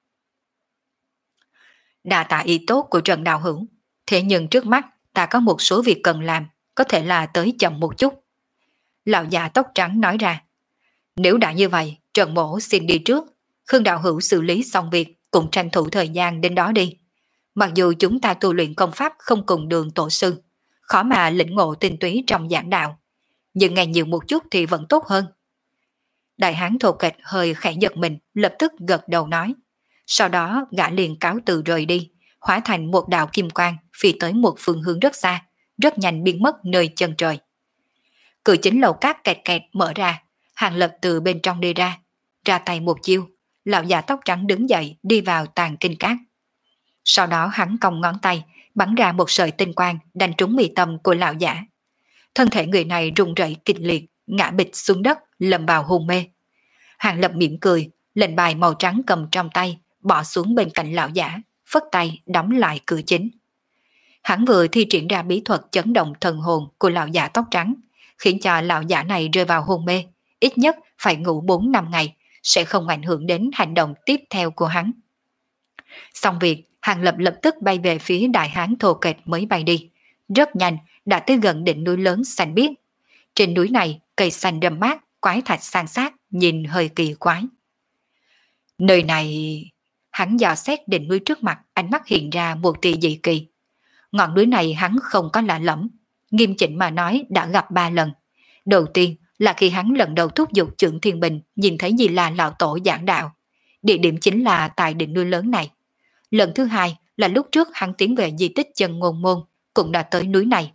Speaker 1: Đa tạ ý tốt của Trần đạo hữu, thế nhưng trước mắt ta có một số việc cần làm, có thể là tới chậm một chút. Lão già tóc trắng nói ra. Nếu đã như vậy, Trần mỗ xin đi trước. Khương đạo hữu xử lý xong việc, cùng tranh thủ thời gian đến đó đi. Mặc dù chúng ta tu luyện công pháp không cùng đường tổ sư, khó mà lĩnh ngộ tinh túy trong giảng đạo, nhưng nghe nhiều một chút thì vẫn tốt hơn. Đại hán thô kệch hơi khẽ giật mình, lập tức gật đầu nói. Sau đó gã liền cáo từ rời đi, hóa thành một đạo kim quang phi tới một phương hướng rất xa, rất nhanh biến mất nơi chân trời. Cửa chính lầu cát kẹt kẹt mở ra, Hàng Lập từ bên trong đi ra, ra tay một chiêu, lão già tóc trắng đứng dậy đi vào tàn kinh cát. Sau đó hắn cong ngón tay, bắn ra một sợi tinh quang đánh trúng mi tâm của lão giả. Thân thể người này rung rẩy kịch liệt, ngã bịch xuống đất, lầm vào hôn mê. Hàng Lập mỉm cười, lệnh bài màu trắng cầm trong tay, bỏ xuống bên cạnh lão giả, phất tay đóng lại cửa chính. Hắn vừa thi triển ra bí thuật chấn động thần hồn của lão giả tóc trắng, khiến cho lão giả này rơi vào hôn mê, ít nhất phải ngủ bốn năm ngày, sẽ không ảnh hưởng đến hành động tiếp theo của hắn. Xong việc, Hàng Lập lập tức bay về phía đại hán thô kệch mới bay đi. Rất nhanh, đã tới gần đỉnh núi lớn xanh biếc. Trên núi này, cây xanh râm mát, quái thạch san sát, nhìn hơi kỳ quái. Nơi này... Hắn dò xét đỉnh núi trước mặt, ánh mắt hiện ra một tia dị kỳ. Ngọn núi này hắn không có lạ lẫm, nghiêm chỉnh mà nói đã gặp ba lần. Đầu tiên là khi hắn lần đầu thúc giục Trượng Thiên Bình nhìn thấy Di La lão tổ giảng đạo. Địa điểm chính là tại đỉnh núi lớn này. Lần thứ hai là lúc trước hắn tiến về di tích Chân Ngôn Môn, cũng đã tới núi này.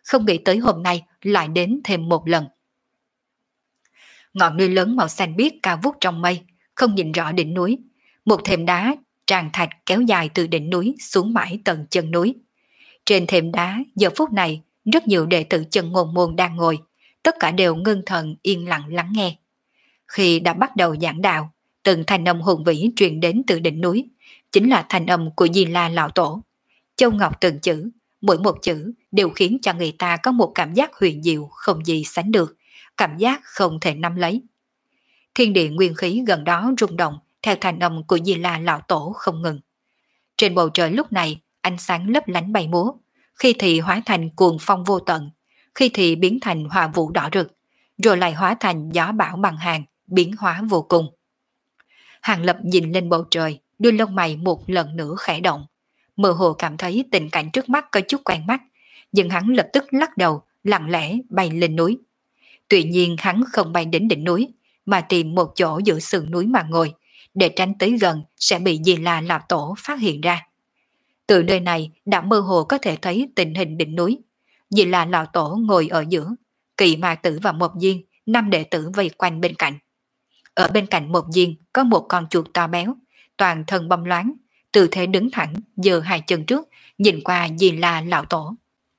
Speaker 1: không nghĩ tới hôm nay lại đến thêm một lần. Ngọn núi lớn màu xanh biếc cao vút trong mây, không nhìn rõ đỉnh núi. Một thềm đá tràn thạch kéo dài từ đỉnh núi xuống mãi tận chân núi. Trên thềm đá giờ phút này rất nhiều đệ tử chân ngôn môn đang ngồi, tất cả đều ngưng thần yên lặng lắng nghe. Khi đã bắt đầu giảng đạo, từng thanh âm hùng vĩ truyền đến từ đỉnh núi, chính là thanh âm của Di La Lão Tổ. Châu ngọc từng chữ, mỗi một chữ đều khiến cho người ta có một cảm giác huyền diệu không gì sánh được, cảm giác không thể nắm lấy. Thiên địa nguyên khí gần đó rung động theo thanh âm của Di La Lão Tổ không ngừng. Trên bầu trời lúc này ánh sáng lấp lánh bay múa, khi thì hóa thành cuồng phong vô tận, khi thì biến thành hỏa vũ đỏ rực, rồi lại hóa thành gió bão bằng hàng, biến hóa vô cùng. Hàng Lập nhìn lên bầu trời, đôi lông mày một lần nữa khẽ động, mơ hồ cảm thấy tình cảnh trước mắt có chút quen mắt, nhưng hắn lập tức lắc đầu, lặng lẽ bay lên núi. Tuy nhiên hắn không bay đến đỉnh núi, mà tìm một chỗ giữa sườn núi mà ngồi, để tránh tới gần sẽ bị Di La Lão Tổ phát hiện ra. Từ nơi này đã mơ hồ có thể thấy tình hình đỉnh núi. Di La Lão Tổ ngồi ở giữa, Kỳ Ma Tử và Mộc Diên, năm đệ tử vây quanh bên cạnh. Ở bên cạnh Mộc Diên có một con chuột to béo, toàn thân băm loáng, tư thế đứng thẳng, giơ hai chân trước, nhìn qua Di La Lão Tổ.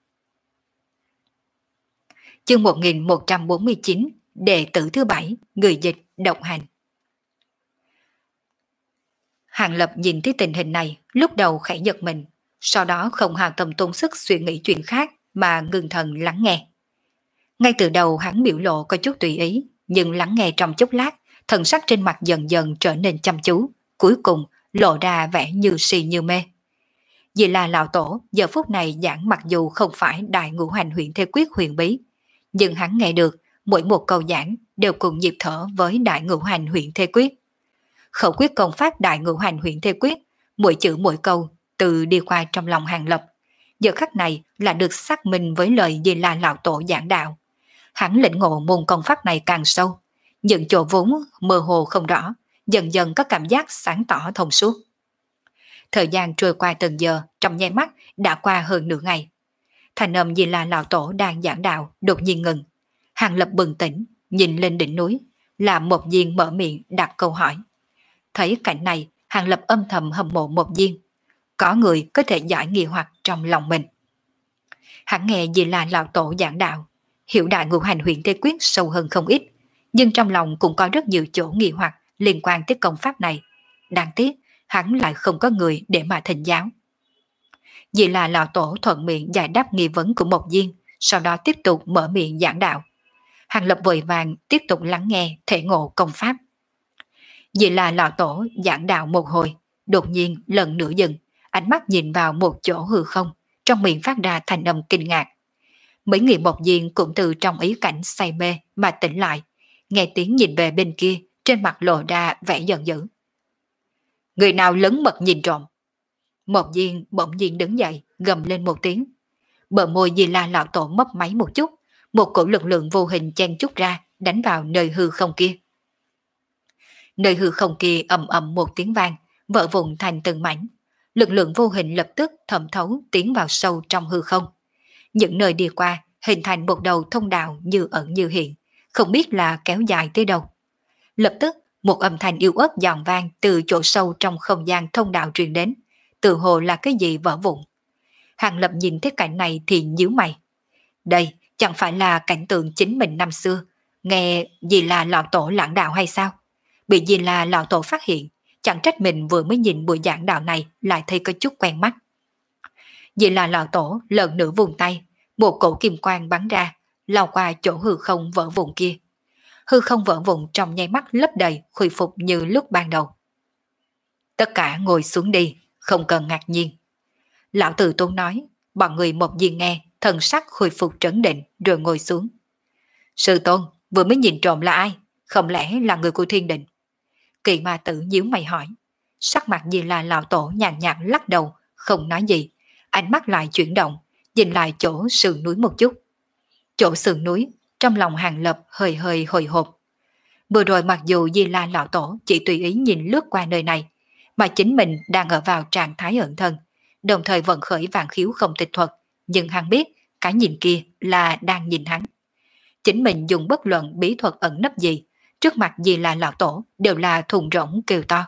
Speaker 1: Chương một nghìn một trăm bốn mươi chín, đệ tử thứ bảy, người dịch độc hành. Hàng Lập nhìn thấy tình hình này, lúc đầu khẽ giật mình, sau đó không hào tâm tốn sức suy nghĩ chuyện khác mà ngưng thần lắng nghe. Ngay từ đầu hắn biểu lộ có chút tùy ý, nhưng lắng nghe trong chốc lát, thần sắc trên mặt dần dần trở nên chăm chú, cuối cùng lộ ra vẻ như si như mê. Vì là Lão Tổ, giờ phút này giảng mặc dù không phải đại ngũ hành huyện thế quyết huyền bí, nhưng hắn nghe được mỗi một câu giảng đều cùng nhịp thở với đại ngũ hành huyện thế quyết. Khẩu quyết công pháp đại ngũ hành huyện thế quyết, mỗi chữ mỗi câu từ đi qua trong lòng Hàng Lập. Giờ khắc này là được xác minh với lời Di La Lão Tổ giảng đạo. Hắn lĩnh ngộ môn công pháp này càng sâu, những chỗ vốn mơ hồ không rõ, dần dần có cảm giác sáng tỏ thông suốt. Thời gian trôi qua từng giờ, trong nháy mắt đã qua hơn nửa ngày. Thành âm Di La Lão Tổ đang giảng đạo đột nhiên ngừng. Hàng Lập bừng tỉnh, nhìn lên đỉnh núi, làm Mộc Diên mở miệng đặt câu hỏi. Thấy cảnh này, Hàng Lập âm thầm hâm mộ Mộc Diên. Có người có thể giải nghi hoặc trong lòng mình. Hắn nghe Di La Lão Tổ giảng đạo, hiểu đại ngũ hành huyện thế quyết sâu hơn không ít, nhưng trong lòng cũng có rất nhiều chỗ nghi hoặc liên quan tới công pháp này. Đáng tiếc, hắn lại không có người để mà thỉnh giáo. Di La Lão Tổ thuận miệng giải đáp nghi vấn của Mộc Diên, sau đó tiếp tục mở miệng giảng đạo. Hàng Lập vội vàng tiếp tục lắng nghe thể ngộ công pháp. Di La Lão Tổ giảng đạo một hồi, đột nhiên lần nữa dừng, ánh mắt nhìn vào một chỗ hư không, trong miệng phát ra thành âm kinh ngạc. Mấy người Mộc Diên cũng từ trong ý cảnh say mê mà tỉnh lại, nghe tiếng nhìn về bên kia, trên mặt lộ ra vẻ giận dữ. Người nào lớn mật nhìn trộm? Mộc Diên bỗng nhiên đứng dậy, gầm lên một tiếng. Bờ môi Di La Lão Tổ mấp máy một chút, một cổ lực lượng vô hình chen chút ra, đánh vào nơi hư không kia. Nơi hư không kia ầm ầm một tiếng vang, vỡ vụn thành từng mảnh. Lực lượng vô hình lập tức thẩm thấu tiến vào sâu trong hư không. Những nơi đi qua hình thành một đầu thông đạo như ẩn như hiện, không biết là kéo dài tới đâu. Lập tức một âm thanh yếu ớt giòn vang từ chỗ sâu trong không gian thông đạo truyền đến, tự hồ là cái gì vỡ vụn. Hàng Lập nhìn thấy cảnh này thì nhíu mày. Đây chẳng phải là cảnh tượng chính mình năm xưa, nghe Di La Lão Tổ lãng đạo hay sao? Bị Di La Lão Tổ phát hiện, chẳng trách mình vừa mới nhìn buổi giảng đạo này lại thấy có chút quen mắt. Di La Lão Tổ lần nữa vùng tay, một cổ kim quang bắn ra, lao qua chỗ hư không vỡ vụn kia. Hư không vỡ vụn trong nháy mắt lấp đầy, khôi phục như lúc ban đầu. Tất cả ngồi xuống đi, không cần ngạc nhiên. Lão Từ Tôn nói, bọn người Mộc Diên nghe, thần sắc khôi phục trấn định rồi ngồi xuống. Sư Tôn, vừa mới nhìn trộm là ai? Không lẽ là người của Thiên Đình? Kỳ Ma Tử nhíu mày hỏi. Sắc mặt Di La Lão Tổ nhàn nhạt lắc đầu, không nói gì. Ánh mắt lại chuyển động, nhìn lại chỗ sườn núi một chút. Chỗ sườn núi, trong lòng Hàng Lập hơi hơi hồi hộp. Vừa rồi mặc dù Di La Lão Tổ chỉ tùy ý nhìn lướt qua nơi này, mà chính mình đang ở vào trạng thái ẩn thân, đồng thời vận khởi vạn khiếu không tịch thuật, nhưng hắn biết cái nhìn kia là đang nhìn hắn. Chính mình dùng bất luận bí thuật ẩn nấp gì, trước mặt Di La lão tổ đều là thùng rỗng kêu to.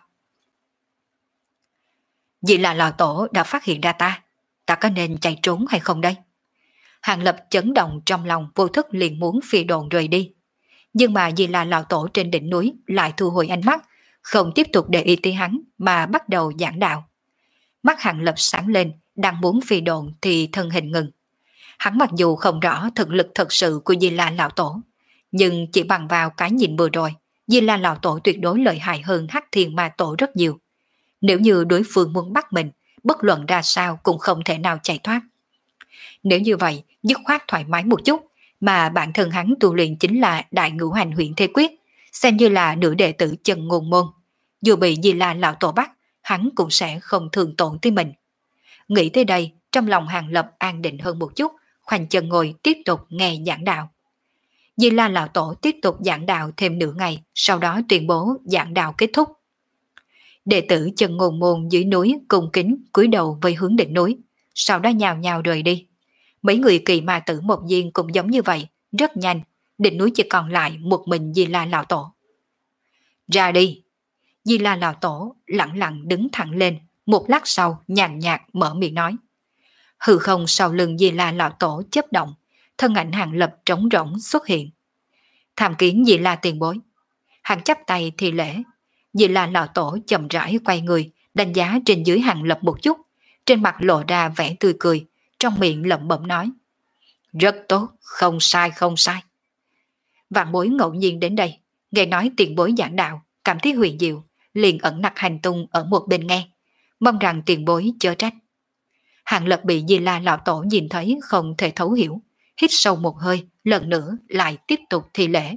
Speaker 1: Di La lão tổ đã phát hiện ra ta, ta có nên chạy trốn hay không đây? Hàng Lập chấn động trong lòng, vô thức liền muốn phi đồn rời đi. Nhưng mà Di La lão tổ trên đỉnh núi lại thu hồi ánh mắt, không tiếp tục để ý tới hắn mà bắt đầu giảng đạo. Mắt Hàng Lập sáng lên, đang muốn phi đồn thì thân hình ngừng. Hắn mặc dù không rõ thực lực thật sự của Di La lão tổ, nhưng chỉ bằng vào cái nhìn vừa rồi, Di La lão tổ tuyệt đối lợi hại hơn Hắc Thiên Ma tổ rất nhiều. Nếu như đối phương muốn bắt mình, bất luận ra sao cũng không thể nào chạy thoát. Nếu như vậy, dứt khoát thoải mái một chút, mà bản thân hắn tu luyện chính là Đại Ngũ Hành Huyền Thế Quyết, xem như là nửa đệ tử chân ngôn môn. Dù bị Di La lão tổ bắt, hắn cũng sẽ không thường tổn tới mình. Nghĩ tới đây, trong lòng Hàng Lập an định hơn một chút, khoanh chân ngồi tiếp tục nghe giảng đạo. Di La lão tổ tiếp tục giảng đạo thêm nửa ngày, sau đó tuyên bố giảng đạo kết thúc. Đệ tử chân ngôn môn dưới núi cung kính cúi đầu với hướng đỉnh núi, sau đó nhào nhào rời đi. Mấy người kỳ ma tử một viên cũng giống như vậy, rất nhanh, đỉnh núi chỉ còn lại một mình Di La lão tổ. Ra đi! Di La lão tổ lặng lặng đứng thẳng lên, một lát sau nhàn nhạt mở miệng nói. Hư không sau lưng Di La lão tổ chớp động, thân ảnh Hàng Lập trống rỗng xuất hiện. Tham kiến Di La tiền bối. Hàng chắp tay thì lễ. Di La lão tổ chậm rãi quay người, đánh giá trên dưới Hàng Lập một chút, trên mặt lộ ra vẻ tươi cười, trong miệng lẩm bẩm nói. Rất tốt, không sai không sai. Vạn bối ngẫu nhiên đến đây, nghe nói tiền bối giảng đạo, cảm thấy huyền diệu, liền ẩn nặc hành tung ở một bên nghe, mong rằng tiền bối chớ trách. Hàng Lập bị Di La lão tổ nhìn thấy không thể thấu hiểu, hít sâu một hơi, lần nữa lại tiếp tục thi lễ.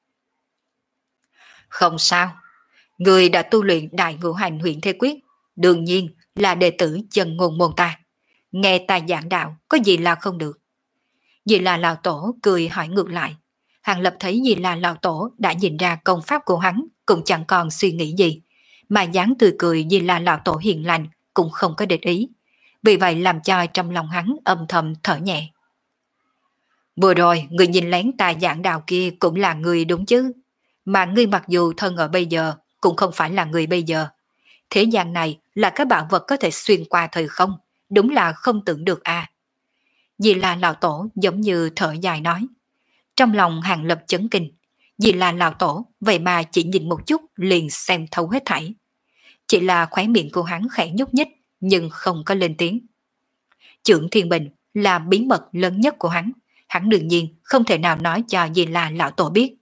Speaker 1: Không sao, người đã tu luyện Đại Ngũ Hành Huyền Thế Quyết, đương nhiên là đệ tử chân ngôn môn ta. Nghe ta giảng đạo có gì là không được. Di La lão tổ cười hỏi ngược lại. Hàng Lập thấy Di La lão tổ đã nhìn ra công pháp của hắn, cũng chẳng còn suy nghĩ gì, mà dáng tươi cười Di La lão tổ hiền lành cũng không có địch ý. Vì vậy làm cho trong lòng hắn âm thầm thở nhẹ. Vừa rồi người nhìn lén ta giảng đạo kia cũng là người đúng chứ. Mà ngươi mặc dù thân ở bây giờ cũng không phải là người bây giờ. Thế gian này là cái bảo vật có thể xuyên qua thời không, đúng là không tưởng được à. Di La lão tổ giống như thở dài nói. Trong lòng Hàng Lập chấn kinh, Di La lão tổ vậy mà chỉ nhìn một chút liền xem thấu hết thảy. Chỉ là khóe miệng của hắn khẽ nhúc nhích nhưng không có lên tiếng. Chưởng Thiên Bình là bí mật lớn nhất của hắn, hắn đương nhiên không thể nào nói cho Di La lão tổ biết.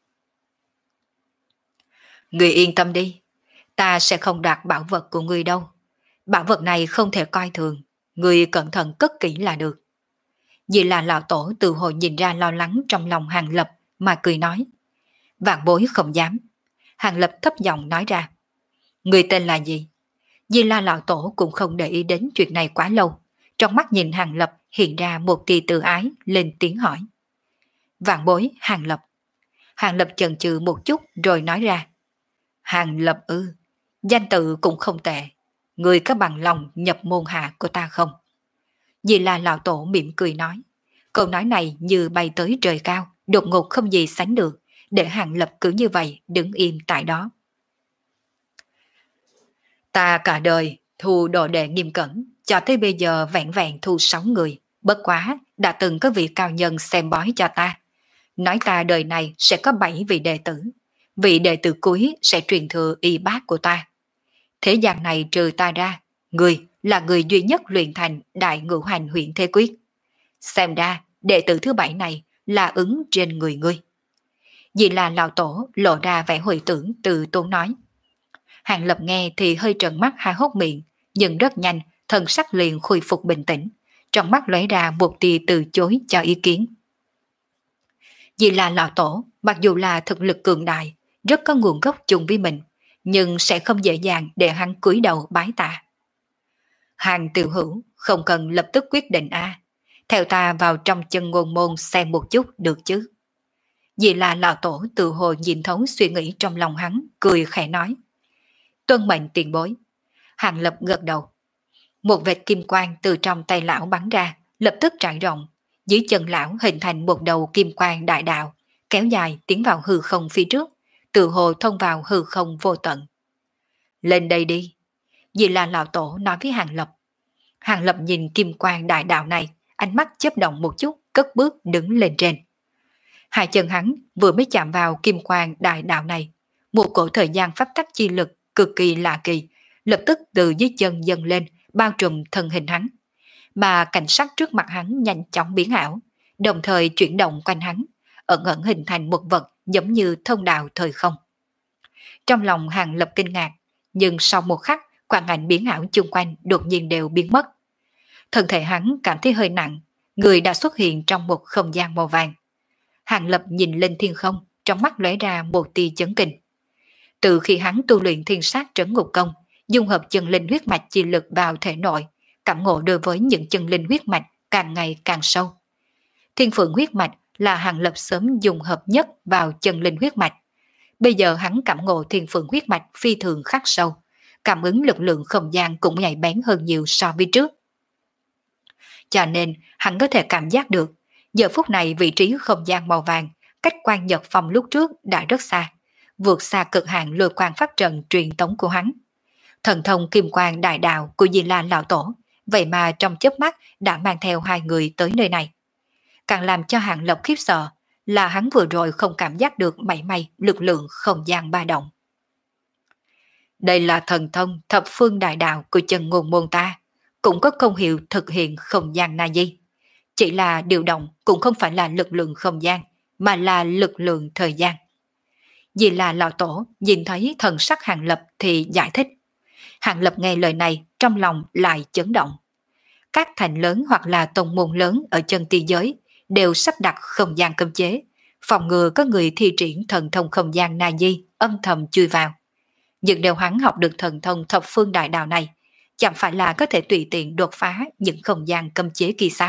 Speaker 1: Người yên tâm đi, ta sẽ không đoạt bảo vật của người đâu. Bảo vật này không thể coi thường, người cẩn thận cất kỹ là được. Di La lão tổ từ hồi nhìn ra lo lắng trong lòng Hàng Lập mà cười nói. Vạn bối không dám. Hàng Lập thấp giọng nói ra. Người tên là gì? Di La lão tổ cũng không để ý đến chuyện này quá lâu. Trong mắt nhìn Hàng Lập hiện ra một tia tự ái, lên tiếng hỏi. Vạn bối Hàng Lập. Hàng Lập chần chừ một chút rồi nói ra. Hàng Lập ư, danh tự cũng không tệ. Người có bằng lòng nhập môn hạ của ta không? Di La lão tổ mỉm cười nói. Câu nói này như bay tới trời cao, đột ngột không gì sánh được, để Hàng Lập cứ như vậy đứng im tại đó. Ta cả đời thu đồ đệ nghiêm cẩn, cho tới bây giờ vẹn vẹn thu sáu người, bất quá đã từng có vị cao nhân xem bói cho ta. Nói ta đời này sẽ có bảy vị đệ tử, vị đệ tử cuối sẽ truyền thừa y bát của ta. Thế gian này trừ ta ra, người là người duy nhất luyện thành Đại Ngũ Hành Huyền Thế Quyết. Xem ra đệ tử thứ bảy này là ứng trên người ngươi. Vì là lão tổ lộ ra vẻ hồi tưởng từ tốn nói. Hàng Lập nghe thì hơi trợn mắt hai hốc miệng, nhưng rất nhanh thần sắc liền khôi phục bình tĩnh, trong mắt lóe ra một tia từ chối cho ý kiến. Vì là lão tổ, mặc dù là thực lực cường đại, rất có nguồn gốc chung với mình, nhưng sẽ không dễ dàng để hắn cúi đầu bái tạ. Hàng tiểu hữu không cần lập tức quyết định a, theo ta vào trong chân ngôn môn xem một chút được chứ. Vì là lão tổ tự hồ nhìn thấu suy nghĩ trong lòng hắn, cười khẽ nói. Tuân mệnh tiền bối. Hàng Lập gật đầu. Một vệt kim quang từ trong tay lão bắn ra, lập tức trải rộng. Dưới chân lão hình thành một đầu kim quang đại đạo, kéo dài tiến vào hư không phía trước, tự hồ thông vào hư không vô tận. Lên đây đi, vì là lão tổ nói với Hàng Lập. Hàng Lập nhìn kim quang đại đạo này, ánh mắt chớp động một chút, cất bước đứng lên trên. Hai chân hắn vừa mới chạm vào kim quang đại đạo này, một cổ thời gian pháp tắc chi lực cực kỳ lạ kỳ, lập tức từ dưới chân dâng lên, bao trùm thân hình hắn. Mà cảnh sắc trước mặt hắn nhanh chóng biến ảo, đồng thời chuyển động quanh hắn, ẩn ẩn hình thành một vật giống như thông đạo thời không. Trong lòng Hàng Lập kinh ngạc, nhưng sau một khắc, quang ảnh biến ảo chung quanh đột nhiên đều biến mất. Thân thể hắn cảm thấy hơi nặng, người đã xuất hiện trong một không gian màu vàng. Hàng Lập nhìn lên thiên không, trong mắt lóe ra một tia chấn kinh. Từ khi hắn tu luyện thiên sát trấn ngục công, dung hợp chân linh huyết mạch chi lực vào thể nội, cảm ngộ đối với những chân linh huyết mạch càng ngày càng sâu. Thiên phượng huyết mạch là Hàng Lập sớm dung hợp nhất vào chân linh huyết mạch. Bây giờ hắn cảm ngộ thiên phượng huyết mạch phi thường khắc sâu, cảm ứng lực lượng không gian cũng nhạy bén hơn nhiều so với trước. Cho nên hắn có thể cảm giác được, giờ phút này vị trí không gian màu vàng cách quan nhật phòng lúc trước đã rất xa, vượt xa cực hạn lôi quang pháp trận truyền tống của hắn. Thần thông kim quang đại đạo của Di La lão tổ, vậy mà trong chớp mắt đã mang theo hai người tới nơi này. Càng làm cho Hàng Lập khiếp sợ là hắn vừa rồi không cảm giác được mảy may lực lượng không gian ba động. Đây là thần thông thập phương đại đạo của chân ngôn môn ta, cũng có công hiệu thực hiện không gian na di. Chỉ là điều động cũng không phải là lực lượng không gian, mà là lực lượng thời gian. Vì là lão tổ nhìn thấy thần sắc Hàng Lập thì giải thích. Hàng Lập nghe lời này trong lòng lại chấn động. Các thành lớn hoặc là tông môn lớn ở chân tiên giới đều sắp đặt không gian cấm chế, phòng ngừa có người thi triển thần thông không gian na di âm thầm chui vào. Nhưng nếu hắn học được thần thông thập phương đại đạo này, chẳng phải là có thể tùy tiện đột phá những không gian cấm chế kia sao?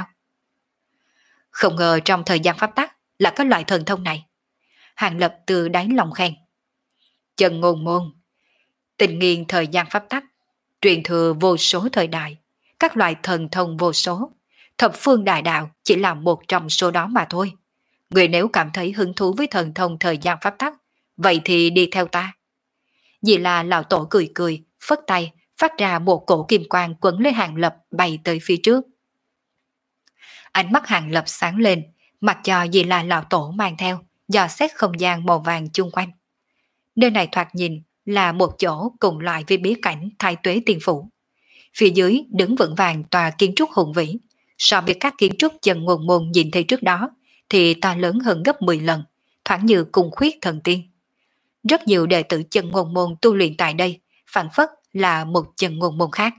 Speaker 1: Không ngờ trong thời gian pháp tắc là có loại thần thông này. Hàng Lập từ đáy lòng khen. Chân ngôn môn, tình nghiên thời gian pháp tắc, truyền thừa vô số thời đại, các loại thần thông vô số, thập phương đại đạo chỉ là một trong số đó mà thôi. Người nếu cảm thấy hứng thú với thần thông thời gian pháp tắc, vậy thì đi theo ta. Vì là lão tổ cười cười, phất tay, phát ra một cổ kim quang quấn lấy Hàng Lập bay tới phía trước. Ánh mắt Hàng Lập sáng lên, mặc cho vì là lão tổ mang theo, dò xét không gian màu vàng chung quanh. Nơi này thoạt nhìn là một chỗ cùng loại với bí cảnh Thái Tuế Tiên Phủ. Phía dưới đứng vững vàng tòa kiến trúc hùng vĩ, so với các kiến trúc chân ngôn môn nhìn thấy trước đó thì to lớn hơn gấp mười lần, thoáng như cùng khuyết thần tiên. Rất nhiều đệ tử chân ngôn môn tu luyện tại đây, phản phất là một chân ngôn môn khác.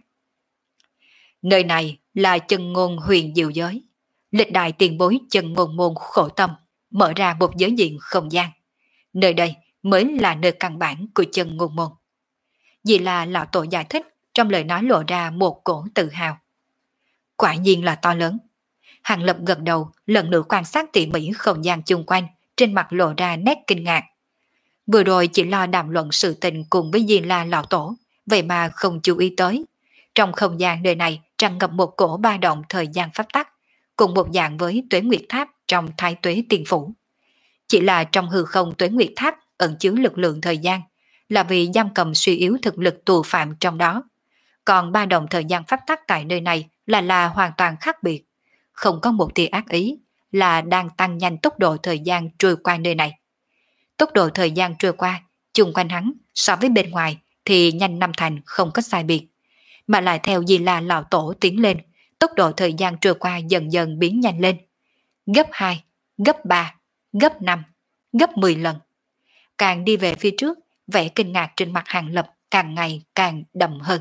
Speaker 1: Nơi này là chân ngôn huyền diệu giới, lịch đại tiền bối chân ngôn môn khổ tâm, mở ra một giới diện không gian. Nơi đây mới là nơi căn bản của chân ngôn môn. Vì là lão tổ giải thích, trong lời nói lộ ra một cổ tự hào. Quả nhiên là to lớn. Hàng Lập gật đầu, lần nữa quan sát tỉ mỉ không gian chung quanh, trên mặt lộ ra nét kinh ngạc. Vừa rồi chỉ lo đàm luận sự tình cùng với Di La lão tổ, vậy mà không chú ý tới. Trong không gian nơi này tràn ngập một cổ ba động thời gian pháp tắc, cùng một dạng với Tuế Nguyệt Tháp trong Thái Tuế Tiên Phủ. Chỉ là trong hư không Tuế Nguyệt Tháp ẩn chứa lực lượng thời gian, là vì giam cầm suy yếu thực lực tù phạm trong đó. Còn ba động thời gian pháp tắc tại nơi này là là hoàn toàn khác biệt, không có một tia ác ý, là đang tăng nhanh tốc độ thời gian trôi qua nơi này. Tốc độ thời gian trôi qua, chung quanh hắn so với bên ngoài thì nhanh năm thành không có sai biệt, mà lại theo Di La lão tổ tiến lên, tốc độ thời gian trôi qua dần dần biến nhanh lên. Gấp hai, gấp ba, gấp năm, gấp mười lần. Càng đi về phía trước, vẻ kinh ngạc trên mặt Hàng Lập càng ngày càng đậm hơn.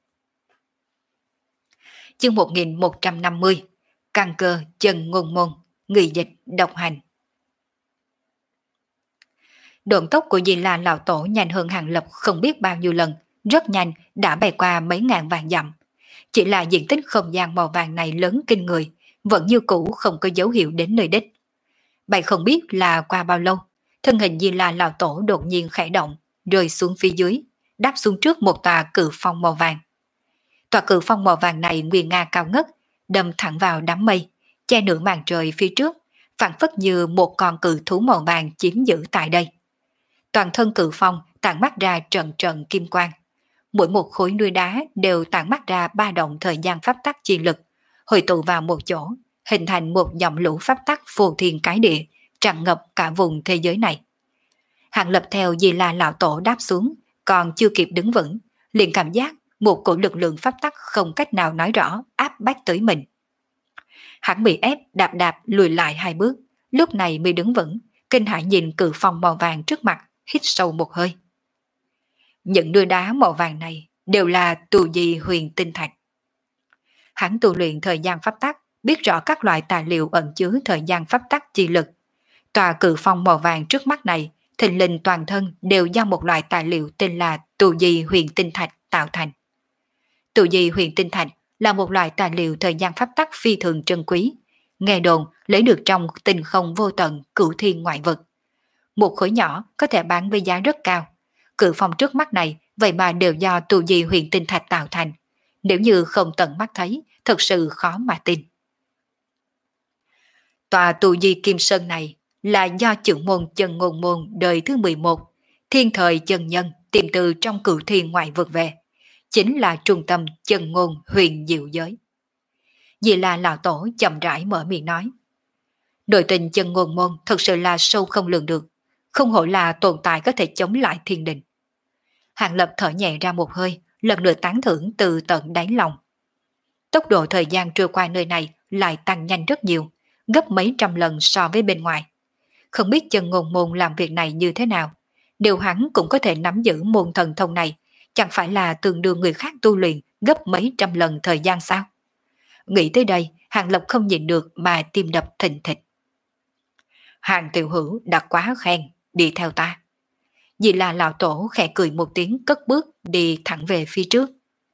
Speaker 1: Chương một nghìn một trăm năm mươi, căn cơ chân ngôn môn, người dịch độc hành. Độn tốc của Di La lão tổ nhanh hơn Hàng Lập không biết bao nhiêu lần, rất nhanh đã bay qua mấy ngàn vạn dặm. Chỉ là diện tích không gian màu vàng này lớn kinh người, vẫn như cũ không có dấu hiệu đến nơi đích. Bay không biết là qua bao lâu, thân hình Di La lão tổ đột nhiên khẽ động, rơi xuống phía dưới, đáp xuống trước một tòa cự phong màu vàng. Tòa cự phong màu vàng này nguy nga cao ngất, đâm thẳng vào đám mây, che nửa màn trời phía trước, phảng phất như một con cự thú màu vàng chiếm giữ tại đây. Toàn thân cự phong tản mắt ra trận trận kim quang. Mỗi một khối núi đá đều tản mắt ra ba động thời gian pháp tắc chi lực, hội tụ vào một chỗ, hình thành một dòng lũ pháp tắc phù thiên cái địa, tràn ngập cả vùng thế giới này. Hàng Lập theo Di La lão tổ đáp xuống, còn chưa kịp đứng vững, liền cảm giác một cổ lực lượng pháp tắc không cách nào nói rõ áp bách tới mình. Hắn bị ép đạp đạp lùi lại hai bước, lúc này mới đứng vững, kinh hãi nhìn cự phong màu vàng trước mặt, hít sâu một hơi. Những núi đá màu vàng này đều là tù di huyền tinh thạch. Hắn tu luyện thời gian pháp tắc, biết rõ các loại tài liệu ẩn chứa thời gian pháp tắc chi lực. Tòa cự phong màu vàng trước mắt này, thình lình toàn thân đều do một loại tài liệu tên là tù di huyền tinh thạch tạo thành. Tù di huyền tinh thạch là một loại tài liệu thời gian pháp tắc phi thường trân quý, nghe đồn lấy được trong tinh không vô tận cửu thiên ngoại vực. Một khối nhỏ có thể bán với giá rất cao. Cự phong trước mắt này vậy mà đều do tù di huyền tinh thạch tạo thành. Nếu như không tận mắt thấy, thật sự khó mà tin. Tòa tù di kim sơn này là do trưởng môn chân ngôn môn đời thứ mười một, thiên thời chân nhân tìm từ trong cửu thiên ngoại vực về, chính là trung tâm chân ngôn huyền diệu giới. Vì là lão tổ chậm rãi mở miệng nói. Nội tình chân ngôn môn thật sự là sâu không lường được, không hổ là tồn tại có thể chống lại thiên đình. Hàng Lập thở nhẹ ra một hơi, lần lượt tán thưởng từ tận đáy lòng. Tốc độ thời gian trôi qua nơi này lại tăng nhanh rất nhiều, gấp mấy trăm lần so với bên ngoài. Không biết chân ngôn môn làm việc này như thế nào, điều hắn cũng có thể nắm giữ môn thần thông này, chẳng phải là tương đương người khác tu luyện gấp mấy trăm lần thời gian sao? Nghĩ tới đây, Hàng Lập không nhịn được mà tim đập thình thịch. Hàng tiểu hữu đã quá khen, đi theo ta. Vì là lão tổ khẽ cười một tiếng cất bước đi thẳng về phía trước.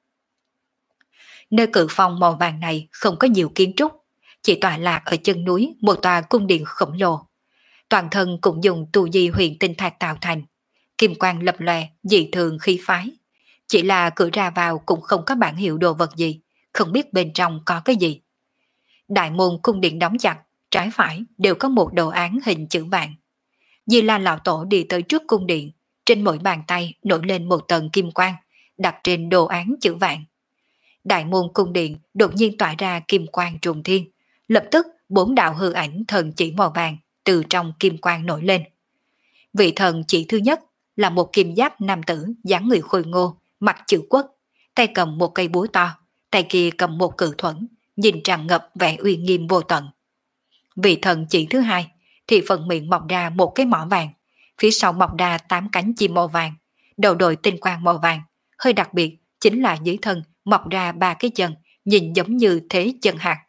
Speaker 1: Nơi cự phong màu vàng này không có nhiều kiến trúc, chỉ tọa lạc ở chân núi một tòa cung điện khổng lồ. Toàn thân cũng dùng tu di huyền tinh thạch tạo thành, kim quang lập lòe, dị thường khí phái. Chỉ là cửa ra vào cũng không có bản hiệu đồ vật gì, không biết bên trong có cái gì. Đại môn cung điện đóng chặt, trái phải đều có một đồ án hình chữ vạn. Di La lão tổ đi tới trước cung điện, trên mỗi bàn tay nổi lên một tầng kim quang, đặt trên đồ án chữ vạn. Đại môn cung điện đột nhiên tỏa ra kim quang trùng thiên, lập tức bốn đạo hư ảnh thần chỉ màu vàng từ trong kim quang nổi lên. Vị thần chỉ thứ nhất là một kim giáp nam tử dáng người khôi ngô, mặt chữ quốc, tay cầm một cây búa to, tay kia cầm một cự thuẫn, nhìn tràn ngập vẻ uy nghiêm vô tận. Vị thần chỉ thứ hai thì phần miệng mọc ra một cái mỏ vàng, phía sau mọc ra tám cánh chim màu vàng, đầu đội tinh quang màu vàng, hơi đặc biệt chính là dưới thân mọc ra ba cái chân, nhìn giống như thế chân hạt.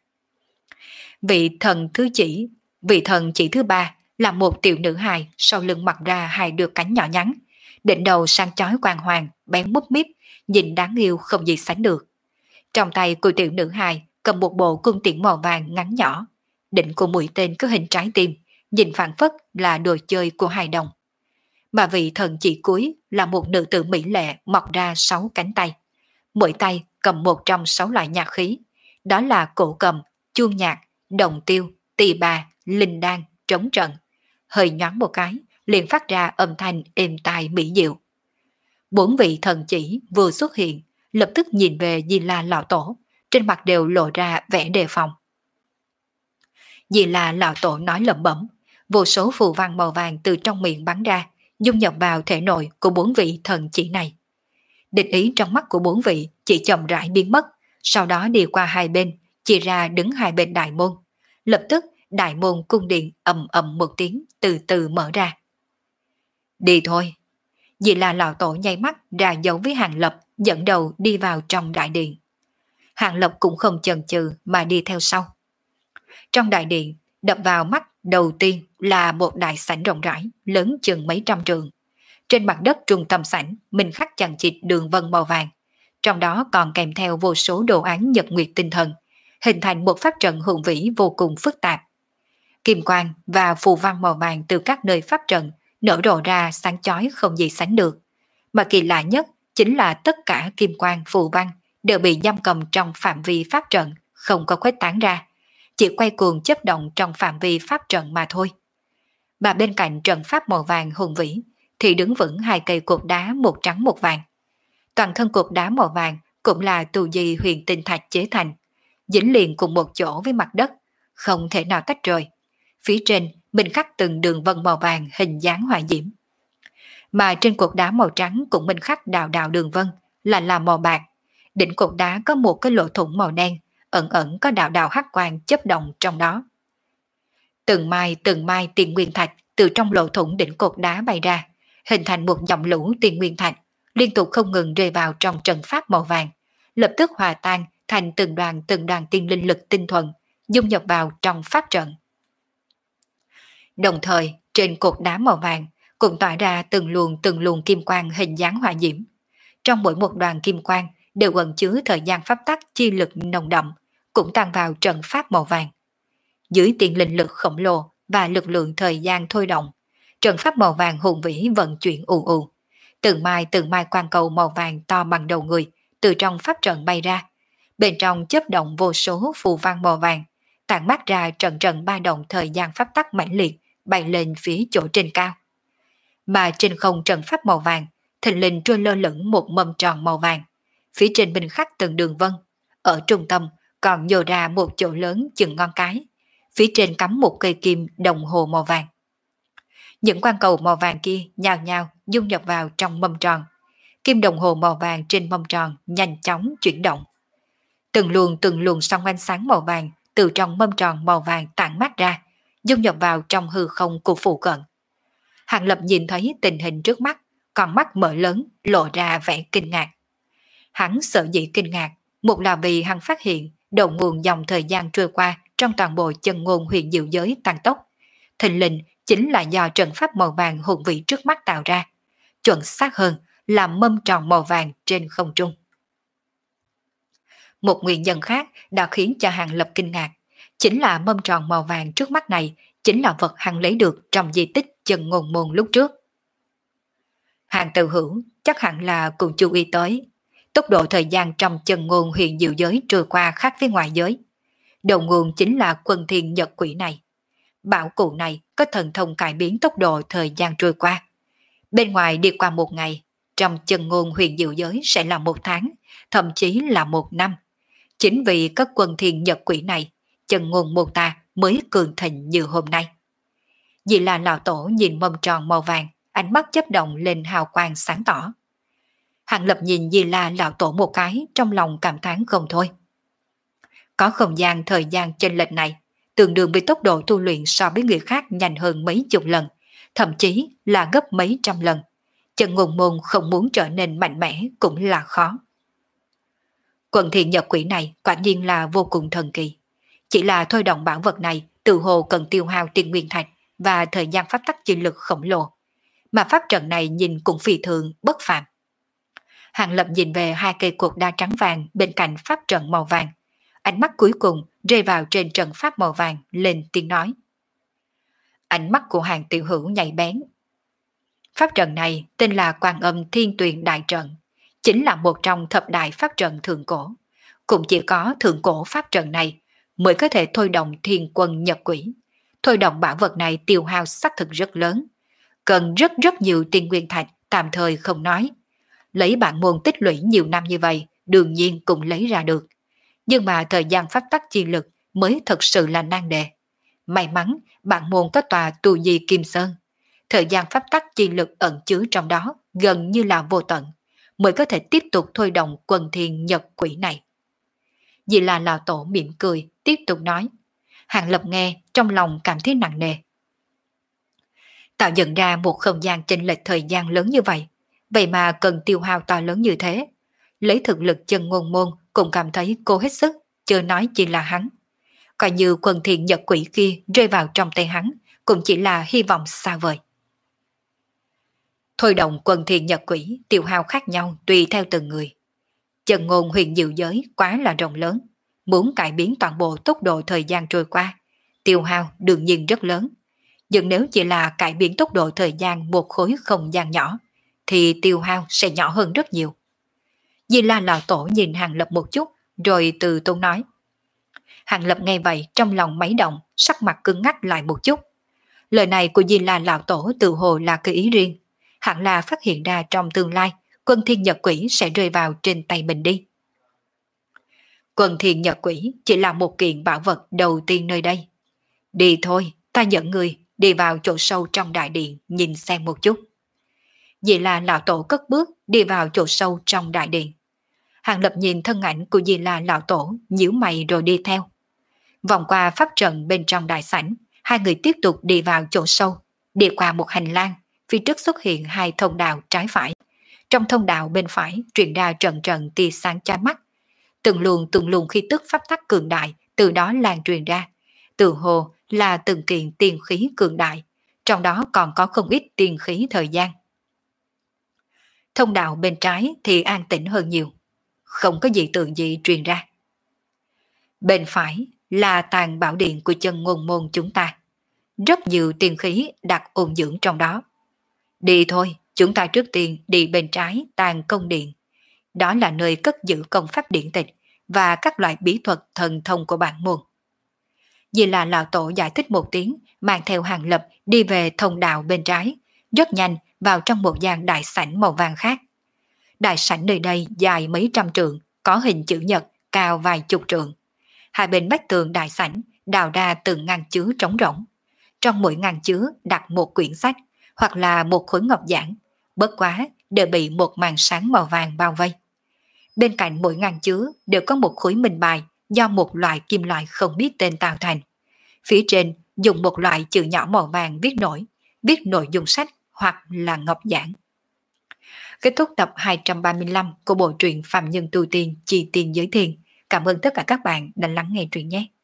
Speaker 1: Vị thần thứ chỉ, vị thần chỉ thứ ba là một tiểu nữ hài sau lưng mọc ra hai đứa cánh nhỏ nhắn, đỉnh đầu sang chói quang hoàng, bén múp míp, nhìn đáng yêu không gì sánh được. Trong tay của tiểu nữ hài cầm một bộ cung tiễn màu vàng ngắn nhỏ, đỉnh của mũi tên có hình trái tim, nhìn phản phất là đồ chơi của hài đồng. Mà vị thần chỉ cuối là một nữ tử mỹ lệ mọc ra sáu cánh tay, mỗi tay cầm một trong sáu loại nhạc khí, đó là cổ cầm, chuông nhạc, đồng tiêu, tỳ bà, linh đan, trống trận. Hơi nhoáng một cái, liền phát ra âm thanh êm tai mỹ diệu. Bốn vị thần chỉ vừa xuất hiện, lập tức nhìn về Di La lão tổ, trên mặt đều lộ ra vẻ đề phòng. Di La lão tổ nói lẩm bẩm, vô số phù văn màu vàng từ trong miệng bắn ra, dung nhập vào thể nội của bốn vị thần chỉ này. Địch ý trong mắt của bốn vị chỉ chậm rãi biến mất, sau đó đi qua hai bên, chia ra đứng hai bên đại môn. Lập tức đại môn cung điện ầm ầm một tiếng từ từ mở ra. Đi thôi. Vì là lão tổ nháy mắt ra dấu với Hàng Lập, dẫn đầu đi vào trong đại điện. Hàng Lập cũng không chần chừ mà đi theo sau. Trong đại điện, đập vào mắt đầu tiên là một đại sảnh rộng rãi, lớn chừng mấy trăm trường. Trên mặt đất trung tâm sảnh, mình khắc chằng chịt đường vân màu vàng. Trong đó còn kèm theo vô số đồ án nhật nguyệt tinh thần, hình thành một pháp trận hùng vĩ vô cùng phức tạp. Kim quang và phù văn màu vàng từ các nơi pháp trận nở rộ ra sáng chói không gì sánh được. Mà kỳ lạ nhất chính là tất cả kim quang phù văn đều bị giam cầm trong phạm vi pháp trận, không có khuếch tán ra. chỉ quay cuồng chấp động trong phạm vi pháp trận mà thôi. Mà bên cạnh trận pháp màu vàng hùng vĩ thì đứng vững hai cây cột đá một trắng một vàng. Toàn thân cột đá màu vàng cũng là tù di huyền tinh thạch chế thành, dính liền cùng một chỗ với mặt đất, không thể nào tách rời. Phía trên minh khắc từng đường vân màu vàng hình dáng hỏa diễm. Mà trên cột đá màu trắng cũng minh khắc đạo đạo đường vân là làm màu bạc. Đỉnh cột đá có một cái lỗ thủng màu đen, ẩn ẩn có đạo đạo hắc quang chớp động trong đó. Từng mai từng mai tiền nguyên thạch từ trong lỗ thủng đỉnh cột đá bay ra, hình thành một dòng lũ tiền nguyên thạch, liên tục không ngừng rơi vào trong trận pháp màu vàng, lập tức hòa tan thành từng đoàn từng đoàn tiên linh lực tinh thuần, dung nhập vào trong pháp trận. Đồng thời, trên cột đá màu vàng cũng tỏa ra từng luồng từng luồng kim quang hình dáng hỏa diễm. Trong mỗi một đoàn kim quang đều ẩn chứa thời gian pháp tắc chi lực nồng đậm, cũng tăng vào trận pháp màu vàng. Dưới tiền linh lực khổng lồ và lực lượng thời gian thôi động, trận pháp màu vàng hùng vĩ vận chuyển ù ù. Từng mai từng mai quang cầu màu vàng to bằng đầu người từ trong pháp trận bay ra. Bên trong chớp động vô số phù văn màu vàng, tản mát ra trận trận ba động thời gian pháp tắc mãnh liệt bay lên phía chỗ trên cao. Mà trên không trận pháp màu vàng, thình lình trôi lơ lửng một mâm tròn màu vàng. Phía trên bình khắc từng đường vân, ở trung tâm còn nhô ra một chỗ lớn chừng ngón cái. Phía trên cắm một cây kim đồng hồ màu vàng. Những quang cầu màu vàng kia nhào nhào dung nhập vào trong mâm tròn. Kim đồng hồ màu vàng trên mâm tròn nhanh chóng chuyển động. Từng luồng từng luồng sóng ánh sáng màu vàng từ trong mâm tròn màu vàng tản mát ra, dung nhập vào trong hư không của phụ cận. Hàng Lập nhìn thấy tình hình trước mắt, con mắt mở lớn, lộ ra vẻ kinh ngạc. Hắn sợ dĩ kinh ngạc, một là vì hắn phát hiện đầu nguồn dòng thời gian trôi qua trong toàn bộ chân ngôn huyền diệu giới tăng tốc. Thình lình chính là do trận pháp màu vàng hùng vĩ trước mắt tạo ra, chuẩn xác hơn là mâm tròn màu vàng trên không trung. Một nguyên nhân khác đã khiến cho Hàng Lập kinh ngạc, chính là mâm tròn màu vàng trước mắt này chính là vật hắn lấy được trong di tích chân ngôn môn lúc trước. Hàng Tự Hữu chắc hẳn là cùng chú ý tới tốc độ thời gian trong chân ngôn huyền diệu giới trôi qua khác với ngoài giới. Đầu nguồn chính là quân thiên nhật quỷ này. Bảo cụ này có thần thông cải biến tốc độ thời gian trôi qua. Bên ngoài đi qua một ngày, trong chân ngôn huyền diệu giới sẽ là một tháng, thậm chí là một năm. Chính vì có quân thiên nhật quỷ này, chân ngôn môn ta mới cường thịnh như hôm nay. Vì là lão tổ nhìn mâm tròn màu vàng, ánh mắt chớp động lên hào quang sáng tỏ. Hàng Lập nhìn Di La lão tổ một cái, trong lòng cảm thán không thôi. Có không gian thời gian chênh lệch này, tương đương với tốc độ tu luyện so với người khác nhanh hơn mấy chục lần, thậm chí là gấp mấy trăm lần. Chân ngôn môn không muốn trở nên mạnh mẽ cũng là khó. Quần thiện nhật quỷ này quả nhiên là vô cùng thần kỳ. Chỉ là thôi động bản vật này tự hồ cần tiêu hao tiền nguyên thạch và thời gian pháp tắc chi lực khổng lồ. Mà pháp trận này nhìn cũng phi thường bất phàm. Hàng Lập nhìn về hai cây cột đá trắng vàng bên cạnh pháp trận màu vàng. Ánh mắt cuối cùng rơi vào trên trận pháp màu vàng, lên tiếng nói. Ánh mắt của Hàng Tiểu Hữu nhạy bén. Pháp trận này tên là Quan Âm Thiên Tuyền Đại Trận, chính là một trong thập đại pháp trận thượng cổ. Cũng chỉ có thượng cổ pháp trận này mới có thể thôi động thiên quân nhật quỷ. Thôi động bảo vật này tiêu hao xác thực rất lớn, cần rất rất nhiều tiền nguyên thạch, tạm thời không nói. Lấy bản môn tích lũy nhiều năm như vậy, đương nhiên cũng lấy ra được. Nhưng mà thời gian pháp tắc chi lực mới thật sự là nan đề. May mắn bản môn có tòa tu di Kim Sơn. Thời gian pháp tắc chi lực ẩn chứa trong đó gần như là vô tận, mới có thể tiếp tục thôi động quần thiên nhật quỷ này. Vì là lão tổ mỉm cười, tiếp tục nói. Hàng Lập nghe, trong lòng cảm thấy nặng nề. Tạo dựng ra một không gian chênh lệch thời gian lớn như vậy, vậy mà cần tiêu hao to lớn như thế. Lấy thực lực chân ngôn môn cũng cảm thấy cô hết sức, chưa nói chỉ là hắn. Coi như quần thiện nhật quỷ kia rơi vào trong tay hắn, cũng chỉ là hy vọng xa vời. Thôi động quần thiện nhật quỷ tiêu hao khác nhau tùy theo từng người. Chân ngôn huyền diệu giới quá là rộng lớn, muốn cải biến toàn bộ tốc độ thời gian trôi qua, tiêu hao đương nhiên rất lớn. Nhưng nếu chỉ là cải biến tốc độ thời gian một khối không gian nhỏ, thì tiêu hao sẽ nhỏ hơn rất nhiều. Di La lão tổ nhìn Hàng Lập một chút, rồi từ tốn nói. Hàng Lập nghe vậy trong lòng máy động, sắc mặt cứng ngắc lại một chút. Lời này của Di La Lão Tổ tự hồ là cái ý riêng. Hẳn là phát hiện ra trong tương lai, quân thiên nhật quỷ sẽ rơi vào trên tay mình đi. Quân thiên nhật quỷ chỉ là một kiện bảo vật đầu tiên nơi đây. Đi thôi, ta dẫn người đi vào chỗ sâu trong đại điện nhìn xem một chút. Di La Lão Tổ cất bước đi vào chỗ sâu trong đại điện. Hàng Lập nhìn thân ảnh của Di La Lão Tổ, nhíu mày rồi đi theo. Vòng qua pháp trận bên trong đại sảnh, hai người tiếp tục đi vào chỗ sâu, đi qua một hành lang, phía trước xuất hiện hai thông đạo trái phải. Trong thông đạo bên phải truyền ra trận trận tia sáng chói mắt. Từng luồng từng luồng khí tức pháp tắc cường đại từ đó lan truyền ra. Từ hồ là từng kiện tiền khí cường đại, trong đó còn có không ít tiền khí thời gian. Thông đạo bên trái thì an tĩnh hơn nhiều, không có gì tượng gì truyền ra. Bên phải là tàn bảo điện của chân ngôn môn chúng ta. Rất nhiều tiền khí đặt ôn dưỡng trong đó. Đi thôi, chúng ta trước tiên đi bên trái tàn công điện. Đó là nơi cất giữ công pháp điện tịch và các loại bí thuật thần thông của bản môn. Vì là Lão Tổ giải thích một tiếng, mang theo Hàng Lập đi về thông đạo bên trái, rất nhanh vào trong một gian đại sảnh màu vàng khác. Đại sảnh nơi đây dài mấy trăm trượng, có hình chữ nhật, cao vài chục trượng. Hai bên vách tường đại sảnh đào ra từng ngăn chứa trống rỗng. Trong mỗi ngăn chứa đặt một quyển sách hoặc là một khối ngọc giản, bất quá đều bị một màn sáng màu vàng bao vây. Bên cạnh mỗi ngăn chứa đều có một khối minh bài do một loại kim loại không biết tên tạo thành. Phía trên dùng một loại chữ nhỏ màu vàng viết nổi, viết nội dung sách hoặc là ngọc giản. Kết thúc tập hai trăm ba mươi lăm của bộ truyện Phạm Nhân Tu Tiên Chi Tiên Giới Thiền. Cảm ơn tất cả các bạn đã lắng nghe truyện nhé.